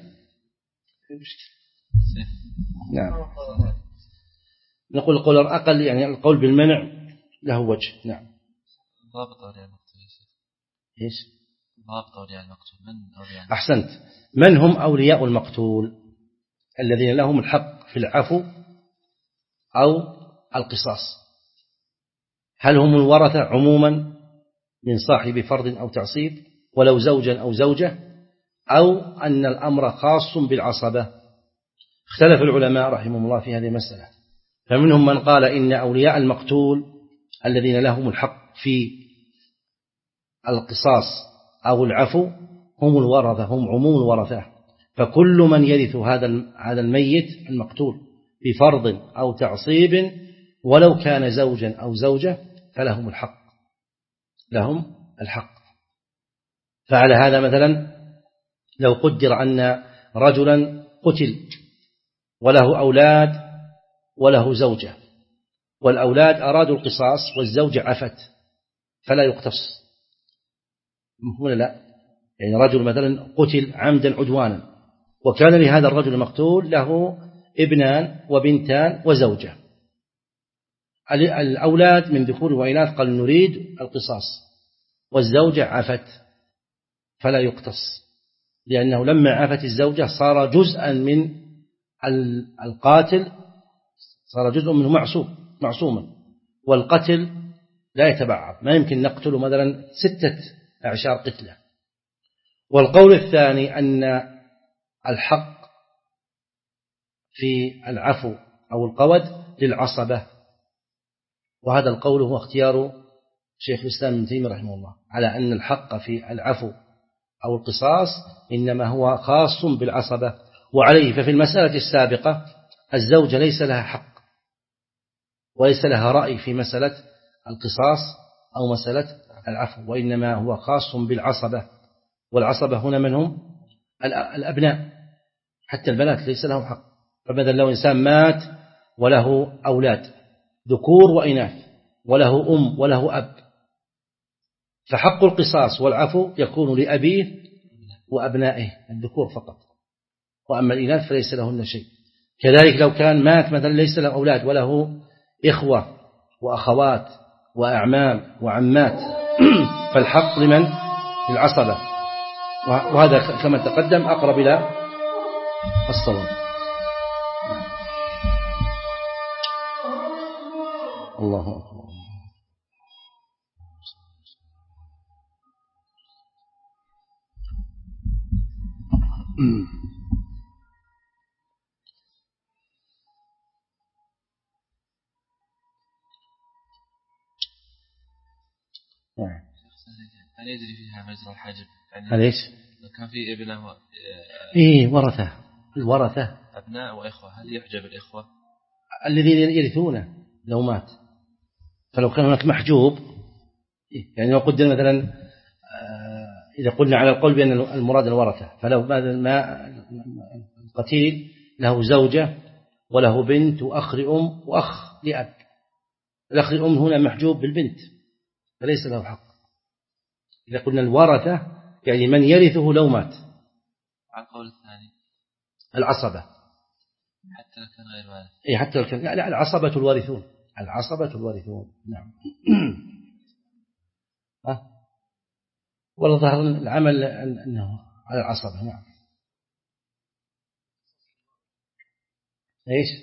نعم. نقول القول الأقل يعني القول بالمنع له وجه. نعم. ضابط أولياء المقتول. إيش؟ ضابط أولياء المقتول من أولياء؟ أحسنت. من هم أولياء المقتول؟ الذين لهم الحق في العفو أو القصاص. هل هم الورثة عموما من صاحب فرض أو تعصيب ولو زوجا أو زوجة، أو أن الأمر خاص بالعصبة؟ اختلف العلماء رحمهم الله في هذه المسألة، فمنهم من قال إن أولياء المقتول الذين لهم الحق في القصاص أو العفو هم الورثة، هم عموم الورثة، فكل من يرث هذا هذا الميت المقتول بفرض أو تعصيب ولو كان زوجا أو زوجة فلهم الحق، لهم الحق. فعلى هذا مثلا لو قدر أن رجلا قتل وله أولاد وله زوجة، والأولاد أرادوا القصاص والزوجة عفت فلا يقتص، مفهوم لا؟ يعني رجل مثلا قتل عمدا عدوانا وكان لهذا الرجل المقتول له ابنان وبنتان وزوجة، الأولاد من ذكور وإناث قال نريد القصاص والزوجة عفت فلا يقتص، لأنه لما عفت الزوجة صار جزءا من القاتل، صار جزء منه معصوم معصوما، والقتل لا يتبعض، ما يمكن نقتل مثلا ستة أعشار قتلة. والقول الثاني أن الحق في العفو أو القود للعصبة، وهذا القول هو اختيار شيخ الإسلام ابن تيمية رحمه الله على أن الحق في العفو أو القصاص إنما هو خاص بالعصبة، وعليه ففي المسألة السابقة الزوجة ليس لها حق وليس لها رأي في مسألة القصاص أو مسألة العفو، وإنما هو خاص بالعصبة، والعصبة هنا من هم؟ الأبناء، حتى البنات ليس لهم حق. فمثلا لو إنسان مات وله أولاد ذكور وإناث وله أم وله أب، فحق القصاص والعفو يكون لأبيه وأبنائه الذكور فقط، وأما الإناث فليس لهن شيء. كذلك لو كان مات مثلا ليس له أولاد وله إخوة وأخوات وأعمام وعمات فالحق لمن؟ للعصبة، وهذا كما تقدم أقرب إلى الصواب. الله أكبر. هل يجري فيها مجرى الحجب؟ هل إيش؟ لو كان في ابنه و... إيه ورثة، الورثة أبناء وإخوة، هل يحجب الإخوة الذين يرثونه لو مات؟ فلو كان هناك محجوب، يعني لو قدر مثلا إذا قلنا على القول بأن المراد الورثة، فلو ما القتيل له زوجة وله بنت وأخ لأم وأخ لأب، الأخ لأم هنا محجوب بالبنت فليس له حق. إذا قلنا الورثة يعني من يرثه لو مات. على القول الثاني العصبة حتى لو كان غير وارث. إيه حتى لو كان، لا العصبة الوارثون، العصبة الوارثون. نعم. ها والله ظهر العمل أنه على العصبة. نعم. إيش؟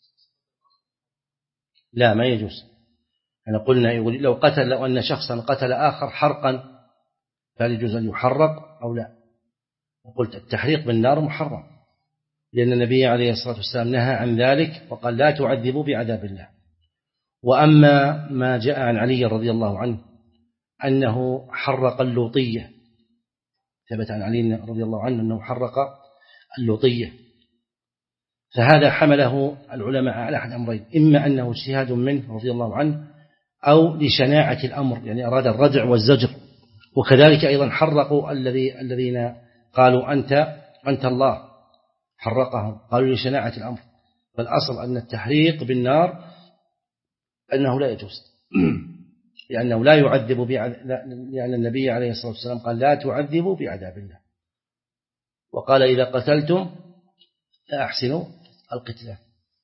لا ما يجوز. أنا قلنا لو قتل، لو أن شخصا قتل آخر حرقا فهل يجوز أن يحرق أو لا؟ قلت التحريق بالنار محرم، لأن النبي عليه الصلاة والسلام نهى عن ذلك وقال لا تعذبوا بعذاب الله. وأما ما جاء عن علي رضي الله عنه أنه حرق اللوطية، ثبت عن علي رضي الله عنه أنه حرق اللوطية، فهذا حمله العلماء على أحد أمرين: إما أنه اجتهاد منه رضي الله عنه أو لشناعة الأمر، يعني أراد الردع والزجر. وكذلك أيضا حرقوا الذي الذين قالوا أنت أنت الله، حرقهم قالوا لشناعة الأمر. فالأصل أن التحريق بالنار أنه لا يجوز، لأنه لا يعذب بعذاب، لأن النبي عليه الصلاة والسلام قال لا تعذبوا بعذاب الله، وقال إذا قتلتم فأحسنوا القتلة.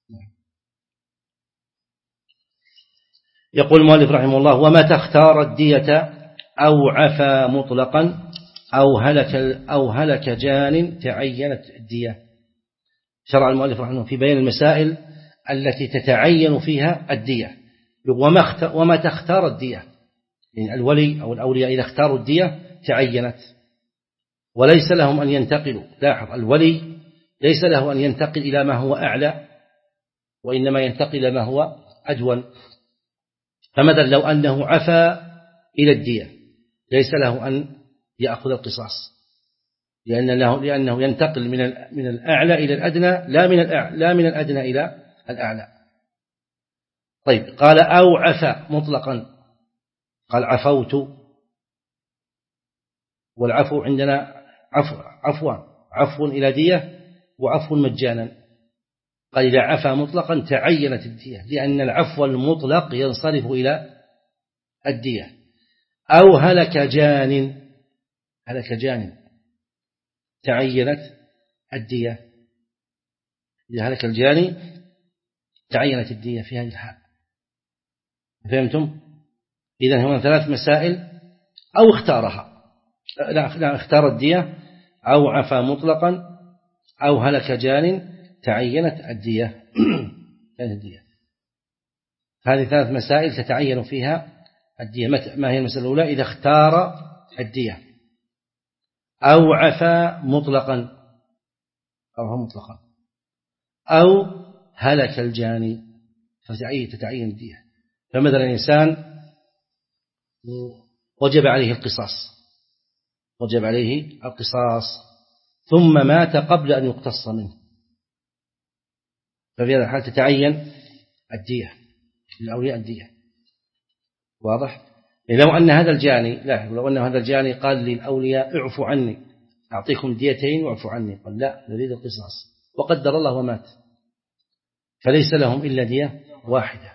يقول المؤلف رحمه الله: وما تختار الدية أو عفا مطلقا أو هلك أو هلك جان تعينت الدية. شرع المؤلف رحمه الله في بيان المسائل التي تتعين فيها الدية. وما وما تختار الدية، يعني الولي أو الأولياء إذا اختاروا الدية تعينت وليس لهم أن ينتقلوا. لاحظ، الولي ليس له أن ينتقل إلى ما هو أعلى، وإنما ينتقل إلى ما هو أدون. فمثلا لو أنه عفى إلى الدية ليس له أن يأخذ القصاص، لأنه لأنه ينتقل من من الأعلى إلى الأدنى، لا من الأعلى لا من الأدنى إلى الأعلى. طيب قال أو عفى مطلقا، قال عفوت، والعفو عندنا عفو عفوا عفو إلى دية وعفو مجانا. قال إذا عفى مطلقا تعينت الدية، لأن العفو المطلق ينصرف إلى الدية. أو هلك جان، هلك جان تعينت الدية، إذا هلك الجاني تعينت الدية في هذه الحال. فهمتم؟ إذن هنا ثلاث مسائل، أو اختارها، لا اختار الدية، أو عفى مطلقا، أو هلك جان تعينت الدية. الدية هذه ثلاث مسائل تتعين فيها الدية. ما هي المسألة الأولى؟ إذا اختار الدية، أو عفى مطلقا أو مطلقا، أو هلك الجاني فتتعين الدية. فمثلا إنسان وجب عليه القصاص وجب عليه القصاص ثم مات قبل أن يقتص منه، ففي هذا الحال تتعين الدية للأولياء الدية. واضح؟ لو أن هذا الجاني لا لو أن هذا الجاني قال للأولياء اعفوا عني أعطيكم ديتين واعفوا عني، قال لا نريد القصاص، وقدر الله ومات، فليس لهم إلا دية واحدة.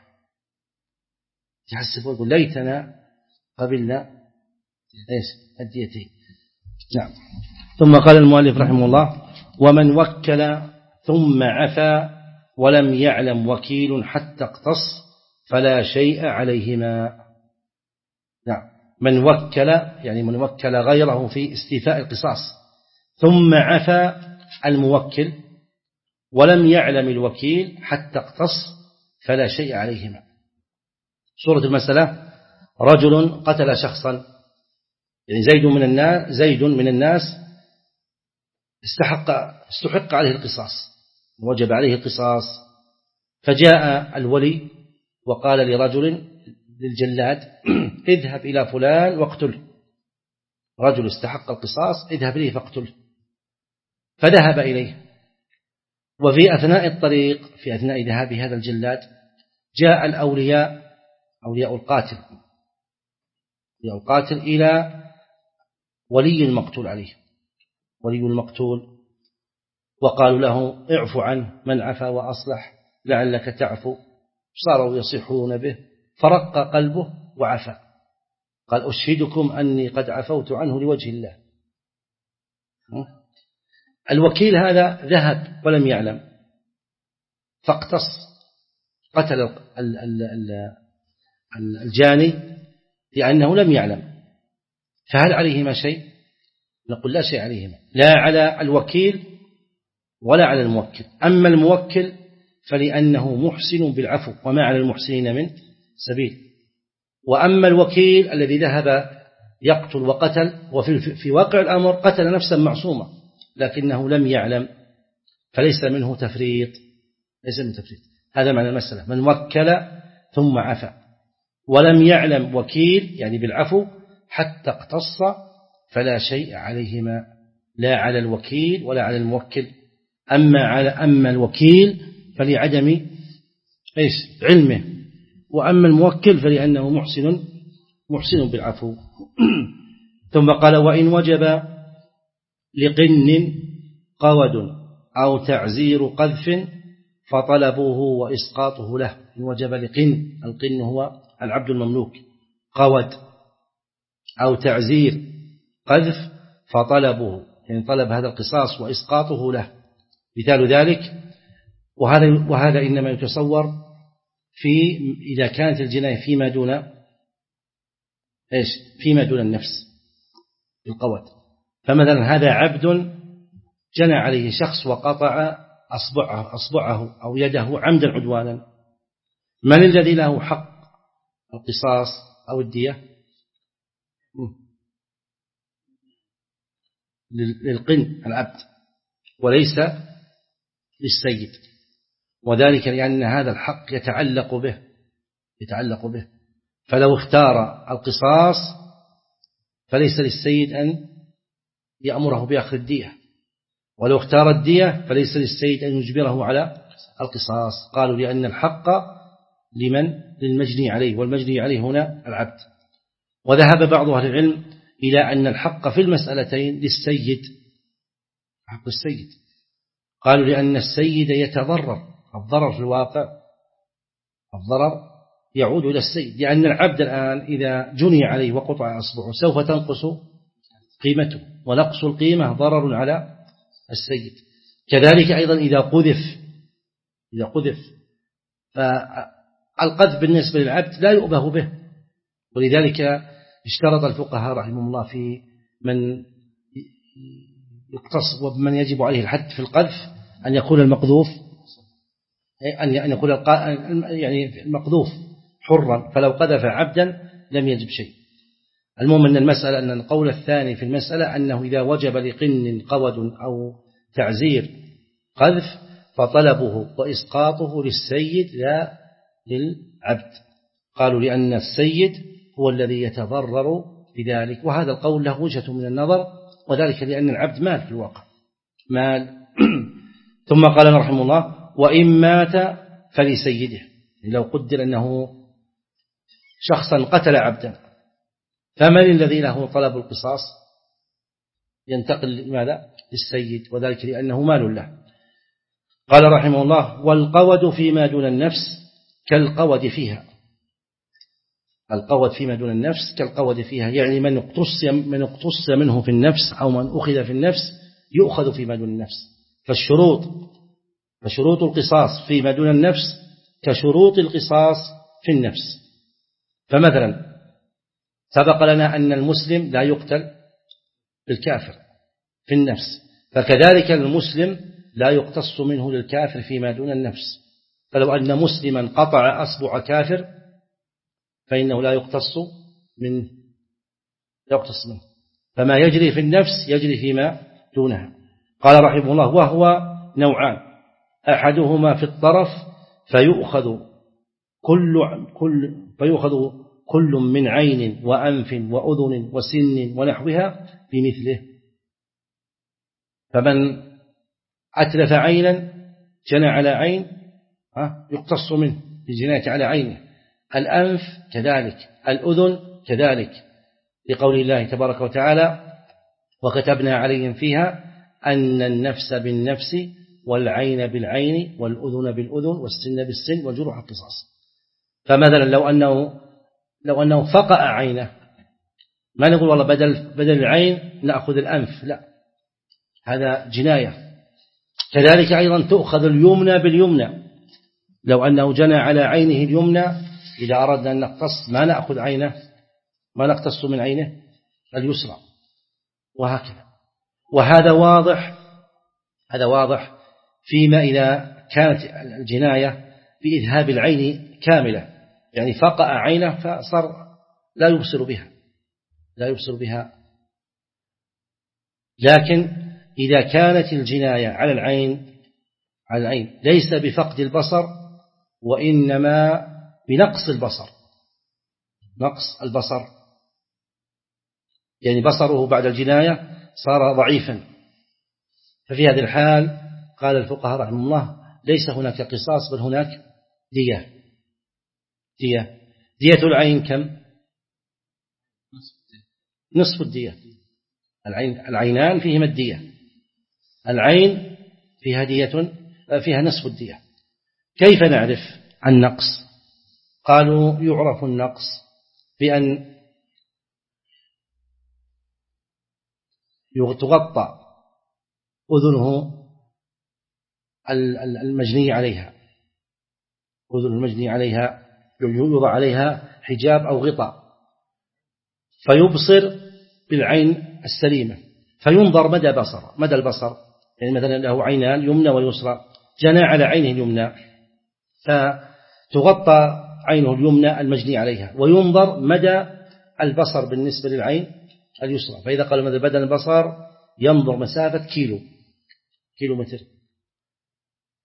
تحسب ويقول ليتنا قبلنا ايش الديتين. نعم. ثم قال المؤلف رحمه الله: ومن وكل ثم عفا ولم يعلم وكيل حتى اقتص فلا شيء عليهما. نعم. من وكل يعني من وكل غيره في استيفاء القصاص ثم عفا الموكل ولم يعلم الوكيل حتى اقتص فلا شيء عليهما. صورة المسألة: رجل قتل شخصا، يعني زيد من الناس زيد من الناس استحق استحق عليه القصاص، وجب عليه القصاص، فجاء الولي وقال لرجل للجلاد: اذهب إلى فلان واقتله، رجل استحق القصاص اذهب إليه فاقتله. فذهب إليه، وفي أثناء الطريق في أثناء ذهاب هذا الجلاد جاء الأولياء أولياء القاتل أولياء القاتل إلى ولي المقتول عليه ولي المقتول وقالوا له: اعفو عنه، من عفا وأصلح لعلك تعفو. صاروا يصيحون به فرق قلبه وعفا، قال: أشهدكم أني قد عفوت عنه لوجه الله. الوكيل هذا ذهب ولم يعلم فاقتص، قتل الجاني لأنه لم يعلم، فهل عليهما شيء؟ نقول لا شيء عليهما، لا على الوكيل ولا على الموكل. أما الموكل فلأنه محسن بالعفو وما على المحسنين من سبيل، وأما الوكيل الذي ذهب يقتل وقتل وفي في واقع الأمر قتل نفسا معصومة لكنه لم يعلم، فليس منه تفريط ليس منه تفريط. هذا معنى المسألة: من وكل ثم عفا ولم يعلم وكيل يعني بالعفو حتى اقتص فلا شيء عليهما، لا على الوكيل ولا على الموكل. أما على أما الوكيل فلعدم إيش علمه، وأما الموكل فلأنه محسن محسن بالعفو. ثم قال: وإن وجب لقن قود أو تعزير قذف فطلبه وإسقاطه له. إن وجب لقن، القن هو العبد المملوك، قود أو تعزير قذف فطلبه يعني طلب هذا القصاص وإسقاطه له. مثال ذلك، وهذا وهذا إنما يتصور في إذا كانت الجناية فيما دون إيش فيما دون النفس القود. فمثلا هذا عبد جنى عليه شخص وقطع أصبعه, أصبعه أو يده عمدا عدوانا، من الذي له حق القصاص أو الدية؟ للقن العبد وليس للسيد، وذلك لأن هذا الحق يتعلق به يتعلق به فلو اختار القصاص فليس للسيد أن يأمره بأخذ الدية، ولو اختار الدية فليس للسيد أن يجبره على القصاص. قالوا لأن الحق لمن؟ للمجني عليه، والمجني عليه هنا العبد. وذهب بعض أهل العلم إلى أن الحق في المسألتين للسيد، حق السيد. قالوا لأن السيد يتضرر، الضرر في الواقع الضرر يعود إلى السيد، لأن العبد الآن إذا جني عليه وقطع أصبعه سوف تنقص قيمته، ونقص القيمة ضرر على السيد. كذلك أيضا إذا قذف إذا قذف فالقذف بالنسبة للعبد لا يؤبه به، ولذلك اشترط الفقهاء رحمهم الله في من يقتص ومن يجب عليه الحد في القذف أن يكون المقذوف أن يكون يعني المقذوف حرا، فلو قذف عبدا لم يجب شيء. المهم أن المسألة أن القول الثاني في المسألة أنه إذا وجب لقن قود أو تعزير قذف فطلبه وإسقاطه للسيد لا للعبد. قالوا لأن السيد هو الذي يتضرر بذلك، وهذا القول له وجهة من النظر، وذلك لأن العبد مال في الواقع مال. ثم قال رحمه الله وإن مات فلسيده، لو قدر أنه شخصا قتل عبدا فمن الذي له طلب القصاص؟ ينتقل لماذا؟ للسيد، وذلك لأنه مال له. قال رحمه الله والقود فيما دون النفس كالقود فيها. القود فيما دون النفس كالقود فيها، يعني من اقتص من اقتص منه في النفس أو من أخذ في النفس يؤخذ فيما دون النفس. فالشروط فشروط القصاص فيما دون النفس كشروط القصاص في النفس. فمثلا سبق لنا أن المسلم لا يقتل بالكافر في النفس، فكذلك المسلم لا يقتص منه للكافر فيما دون النفس. فلو أن مسلما قطع أصبع كافر فإنه لا يقتص منه يقتص منه فما يجري في النفس يجري فيما دونها. قال رحمه الله وهو نوعان، أحدهما في الطرف فيؤخذ كل كل فيؤخذ كل من عين وأنف وأذن وسن ونحوها بمثله. فمن أتلف عينا جنى على عين يقتص منه بالجناية على عينه، الأنف كذلك، الأذن كذلك، لقول الله تبارك وتعالى وكتبنا عليهم فيها أن النفس بالنفس والعين بالعين والأذن بالأذن والسن بالسن والجروح القصاص. فمثلا لو أنه لو أنه فقأ عينه ما نقول والله بدل بدل العين نأخذ الأنف، لا، هذا جناية. كذلك أيضا تؤخذ اليمنى باليمنى، لو أنه جنى على عينه اليمنى إذا أردنا أن نقتص ما نأخذ عينه ما نقتص من عينه اليسرى، وهكذا. وهذا واضح هذا واضح فيما إذا كانت الجناية بإذهاب العين كاملة، يعني فقأ عينه فصار لا يبصر بها لا يبصر بها لكن إذا كانت الجناية على العين على العين ليس بفقد البصر وإنما بنقص البصر نقص البصر يعني بصره بعد الجناية صار ضعيفا، ففي هذه الحال قال الفقهاء رحمه الله ليس هناك قصاص بل هناك دية دية دية العين كم؟ نصف الدية. العين العينان فيهما الدية، العين فيها دية فيها نصف الدية. كيف نعرف النقص؟ قالوا يعرف النقص بأن تغطى أذنه المجني عليها أذن المجني عليها يوضع عليها حجاب أو غطاء فيبصر بالعين السليمة، فينظر مدى بصر مدى البصر، يعني مثلا له عينان يمنى ويسرى، جنى على عينه اليمنى فتغطى عينه اليمنى المجني عليها وينظر مدى البصر بالنسبة للعين اليسرى. فإذا قال مدى بدن البصر ينظر مسافة كيلو كيلو متر،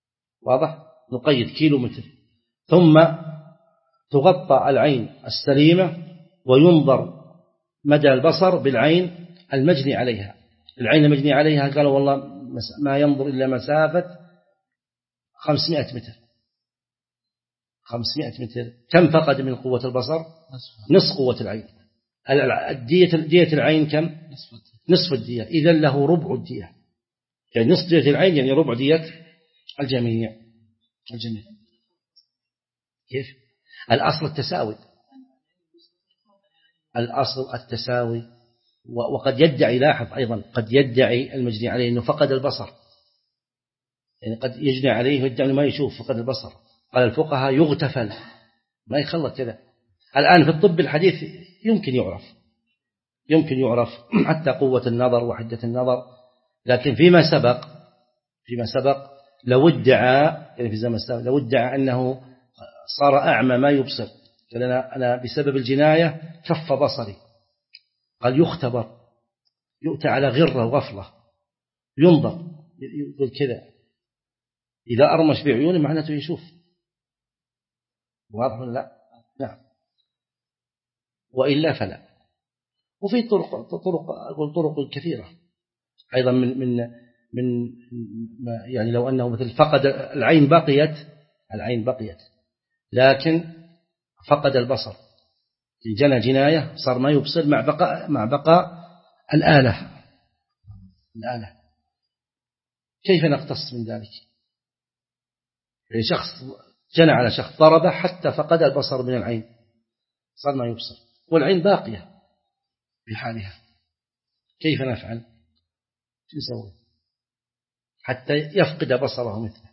واضح؟ نقيد كيلو متر. ثم تغطى العين السليمة وينظر مدى البصر بالعين المجني عليها. العين المجني عليها قالوا والله ما ينظر إلا مسافة خمسمائة متر. خمسمائة متر كم فقد من قوة البصر؟ نصف قوة العين. الدية دية العين كم؟ نصف الدية. إذا له ربع الدية، يعني نصف دية العين يعني ربع دية الجميع. الجميع كيف؟ الأصل التساوي. الأصل التساوي. وقد يدعي، لاحظ أيضا قد يدعي المجني عليه أنه فقد البصر، يعني قد يجني عليه ويدعي أنه ما يشوف، فقد البصر. قال الفقهاء يغتفل، ما يخلط كذا. الآن في الطب الحديث يمكن يعرف، يمكن يعرف حتى قوة النظر وحدة النظر. لكن فيما سبق فيما سبق لو ادعى، يعني في زمن السابق لو ادعى أنه صار أعمى ما يبصر، قال أنا, أنا بسبب الجناية كف بصري، قال يختبر، يؤتى على غرة وغفلة، ينظر، يقول كذا، إذا أرمش بعيونه معناته يشوف. واضح ولا لا؟ نعم. وإلا فلا. وفي طرق طرق أقول طرق كثيرة أيضا من من من يعني لو أنه مثل فقد العين بقيت العين بقيت لكن فقد البصر، جنى جناية صار ما يبصر مع بقاء مع بقاء الآلة الآلة كيف نقتص من ذلك؟ يعني شخص جنى على شخص ضربه حتى فقد البصر من العين، صار ما يبصر والعين باقية بحالها، كيف نفعل؟ شو نسوي حتى يفقد بصره مثله؟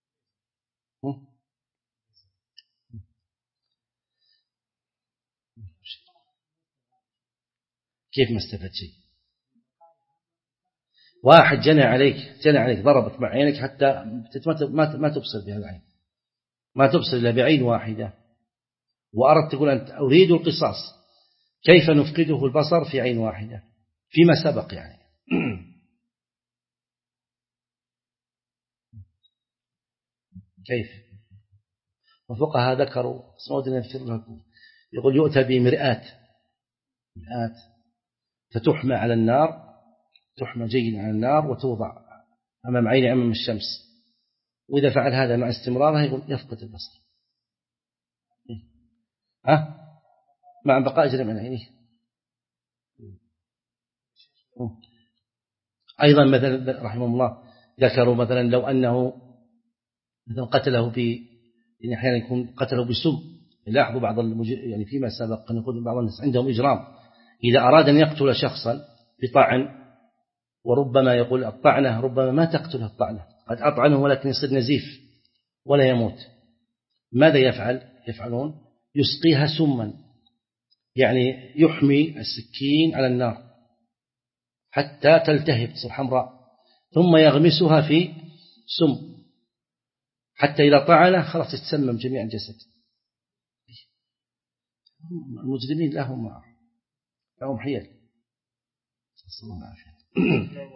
كيف ما استفدت شيء؟ واحد جنى عليك جنى عليك ضربك مع عينك حتى ما تبصر بها العين، ما تبصر إلا بعين واحدة، وأردت تقول أنت أريد القصاص، كيف نفقده البصر في عين واحدة فيما سبق يعني؟ كيف؟ وفقها ذكروا سعودنا يذكر لكم، يقول يؤتى بمرآة مرآة فتحمى على النار، تحمى جيدا على النار وتوضع أمام عينه أمام الشمس، وإذا فعل هذا مع استمرارها يقول يفقد البصر. ها؟ مع بقاء جرم من عينه. أيضا مثلا رحمه الله ذكروا مثلا لو أنه مثلا قتله ب يعني أحيانا يكون قتله بسم. لاحظوا بعض المج... يعني فيما سبق نقول بعض الناس عندهم إجرام، إذا أراد أن يقتل شخصا بطعن، وربما يقول الطعنة ربما ما تقتله الطعنة، قد أطعنه ولكن يصير نزيف ولا يموت، ماذا يفعل؟ يفعلون يسقيها سما، يعني يحمي السكين على النار حتى تلتهب تصير حمراء، ثم يغمسها في سم حتى إذا طعنه خلاص تتسمم جميع الجسد. المجرمين لهم لهم حيل، صلى الله عليه وسلم.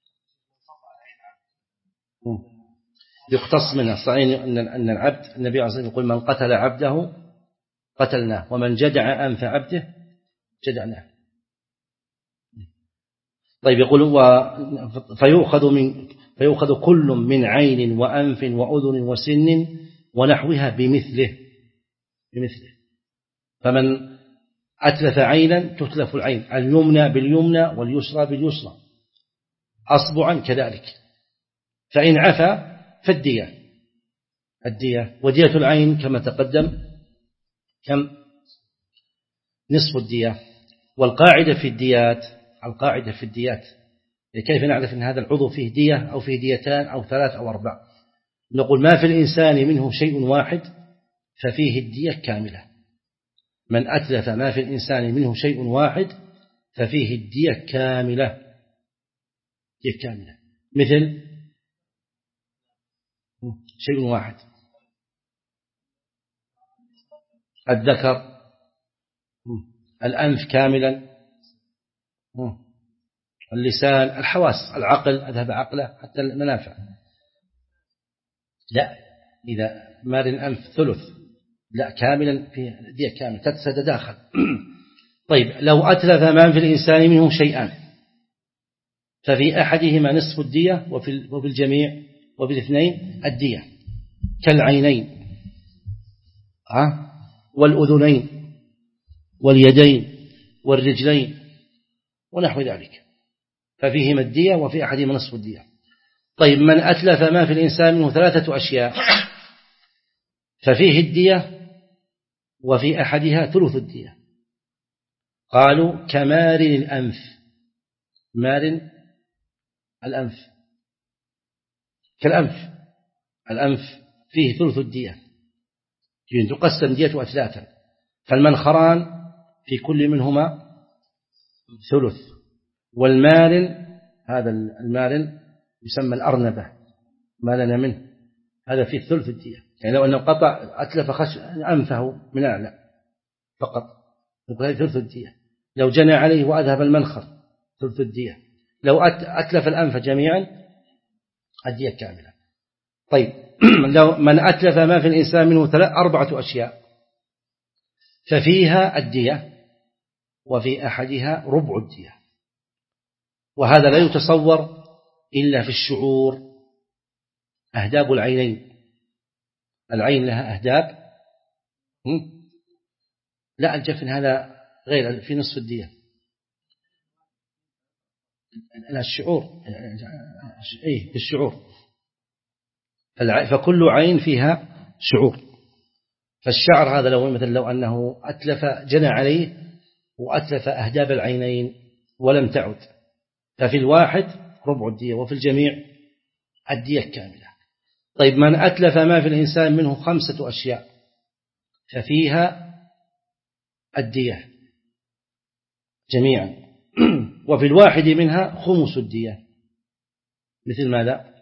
يقتص منها صحيح أن العبد النبي عليه الصلاة والسلام يقول من قتل عبده قتلناه ومن جدع أنف عبده جدعناه. طيب يقول فيؤخذ من فيؤخذ كل من عين وأنف وأذن وسن ونحوها بمثله بمثله فمن أتلف عينا تتلف العين، اليمنى باليمنى واليسرى باليسرى، أصبعا كذلك، فإن عفا فالدية الدية ودية العين كما تقدم كم؟ نصف الدية. والقاعدة في الديات القاعدة في الديات كيف نعرف أن هذا العضو فيه دية أو فيه ديتان أو ثلاث أو أربع؟ نقول ما في الإنسان منه شيء واحد ففيه الدية كاملة. من أتلف ما في الإنسان منه شيء واحد ففيه الدية كاملة دية كاملة. مثل شيء واحد الذكر، الأنف كاملا، اللسان، الحواس، العقل أذهب عقله حتى المنافع. لا، إذا مال الأنف ثلث، لا كاملا في دية كاملة تتداخل. طيب لو أتلف ما في الإنسان منه شيئان ففي أحدهما نصف الدية وفي وفي الجميع وفي الاثنين الدية، كالعينين ها والأذنين واليدين والرجلين ونحو ذلك، ففيهما الدية وفي أحدهما نصف الدية. طيب من أتلف ما في الإنسان منه ثلاثة أشياء ففيه الدية وفي أحدها ثلث الدية. قالوا كمار الأنف، مار الأنف كالأنف، الأنف فيه ثلث الدية، تقسم ديته أثلاثا، فالمنخران في كل منهما ثلث، والمارن هذا المارن يسمى الأرنبة ما لنا منه، هذا فيه ثلث الدية. يعني لو أنه قطع أتلف خش أنفه من أعلى فقط يقول ثلث الدية، لو جنى عليه وأذهب المنخر ثلث الدية، لو أتلف الأنف جميعا الدية كاملة. طيب لو من أتلف ما في الإنسان منه ثلاث أربعة أشياء ففيها الدية وفي أحدها ربع الدية، وهذا لا يتصور إلا في الشعور. أهداب العينين، العين لها أهداب، لا الجفن هذا غير في نصف الدية، لا الشعور إيه بالشعور، فكل عين فيها شعور. فالشعر هذا لو مثل لو أنه أتلف جنى عليه وأتلف أهداب العينين ولم تعد ففي الواحد ربع الدية وفي الجميع الدية كاملة. طيب من أتلف ما في الإنسان منه خمسة أشياء ففيها الدية جميعا وفي الواحد منها خمس الدية. مثل ماذا؟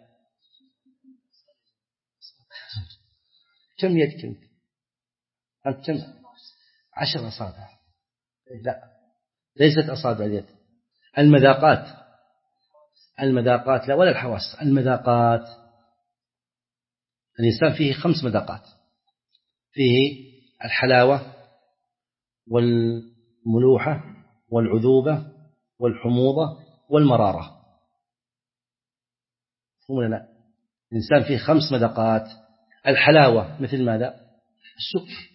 كم يد كنت أنت كم؟ عشر أصابع، لا ليست أصابع اليد، المذاقات، المذاقات لا ولا الحواس، المذاقات. الإنسان فيه خمس مذاقات، فيه الحلاوة والملوحة والعذوبة والحموضة والمرارة. هم لا، الإنسان فيه خمس مذاقات. الحلاوة مثل ماذا؟ السكر،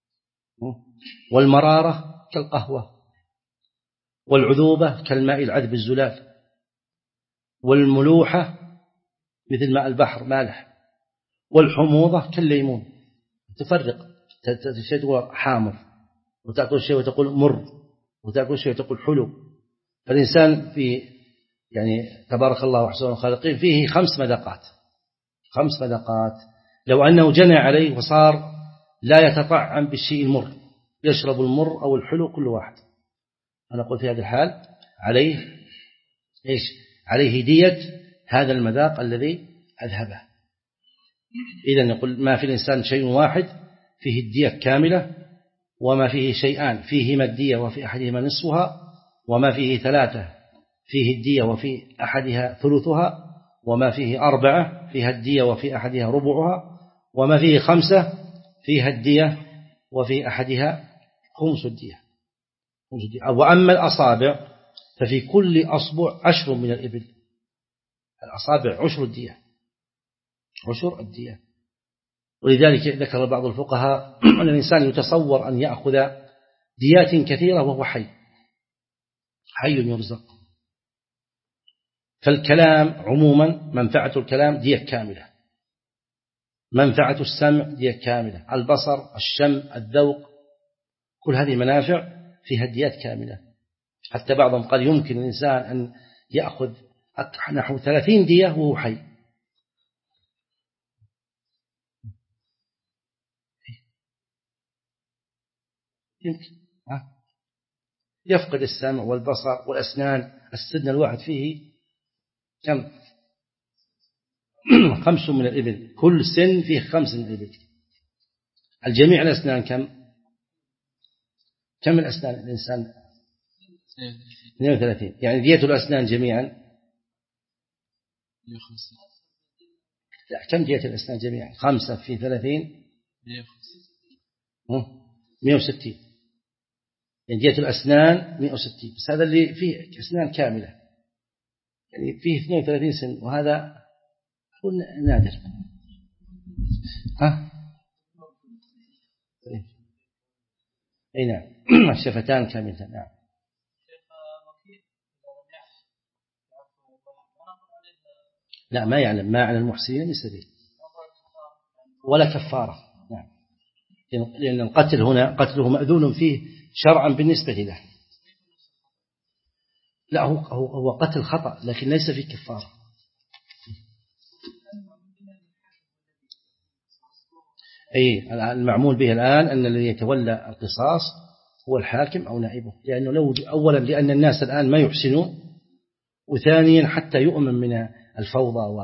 والمرارة كالقهوة، والعذوبة كالماء العذب الزلال، والملوحة مثل ماء البحر مالح، والحموضة كالليمون. تفرق، شيء تقول حامض وتأكل شيء وتقول مر وتأكل شيء وتقول حلو. فالإنسان في يعني تبارك الله وأحسن الخالقين فيه خمس مذاقات، خمس مذاقات. لو أنه جنى عليه وصار لا يتطعم بالشيء المر، يشرب المر أو الحلو كل واحد، أنا أقول في هذا الحال عليه إيش؟ عليه دية هذا المذاق الذي أذهبه. إذن يقول ما في الإنسان شيء واحد فيه الدية كاملة، وما فيه شيئان فيهما الدية وفي أحدهما نصفها، وما فيه ثلاثة فيه الدية وفي أحدها ثلثها، وما فيه أربعة فيها الدية وفي أحدها ربعها، وما فيه خمسة فيها الدية وفي أحدها خمس الدية. وأما الأصابع ففي كل أصبع عشر من الإبل، الأصابع عشر الدية، عشر الدية. ولذلك ذكر بعض الفقهاء أن الإنسان يتصور أن يأخذ ديات كثيرة وهو حي، حي يرزق. فالكلام عموما منفعة الكلام دية كاملة، منفعة السمع دية كاملة، البصر، الشم، الذوق، كل هذه منافع فيها ديات كاملة. حتى بعضهم قال يمكن الإنسان أن يأخذ نحو ثلاثين دية وهو حي. يمكن يفقد السمع والبصر والأسنان، السن الواحد فيه كم؟ خمس من الإبل، كل سن فيه خمس من الإبل. الجميع الأسنان كم؟ كم الأسنان الإنسان؟ اثنين وثلاثين، يعني دية الأسنان جميعا لا كم جهة الأسنان جميعا؟ خمسة في ثلاثين مئة وستين، يعني جهة الأسنان مئة وستين، بس هذا اللي فيه أسنان كاملة، يعني فيه اثنين وثلاثين سن، وهذا هو نادر. ها أي نعم. الشفتان كاملة. نعم. لا ما يعلم، ما على المحسنين من سبيل ولا كفارة. نعم. لأن القتل هنا قتله مأذون فيه شرعا بالنسبة له. لا هو هو قتل خطأ لكن ليس فيه كفارة. أي المعمول به الآن أن الذي يتولى القصاص هو الحاكم أو نائبه، لأنه لو أولا لأن الناس الآن ما يحسنون، وثانيا حتى يؤمن من الفوضى و...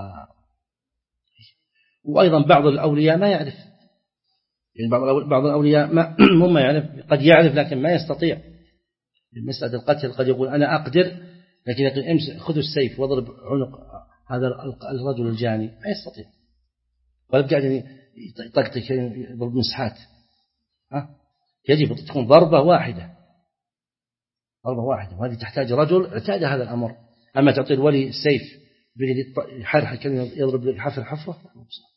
وأيضا بعض الأولياء ما يعرف، يعني بعض الأولياء ما هم يعرف، قد يعرف لكن ما يستطيع. مسألة القتل قد يقول أنا أقدر، لكن يقول خذوا السيف واضرب عنق هذا الرجل الجاني، ما يستطيع، ولا قاعد يطقطق يضرب مسحات. ها يجب تكون ضربة واحدة، ضربة واحدة، وهذه تحتاج رجل اعتاد هذا الأمر. أما تعطي الولي السيف يحرح يضرب حفر حفرة.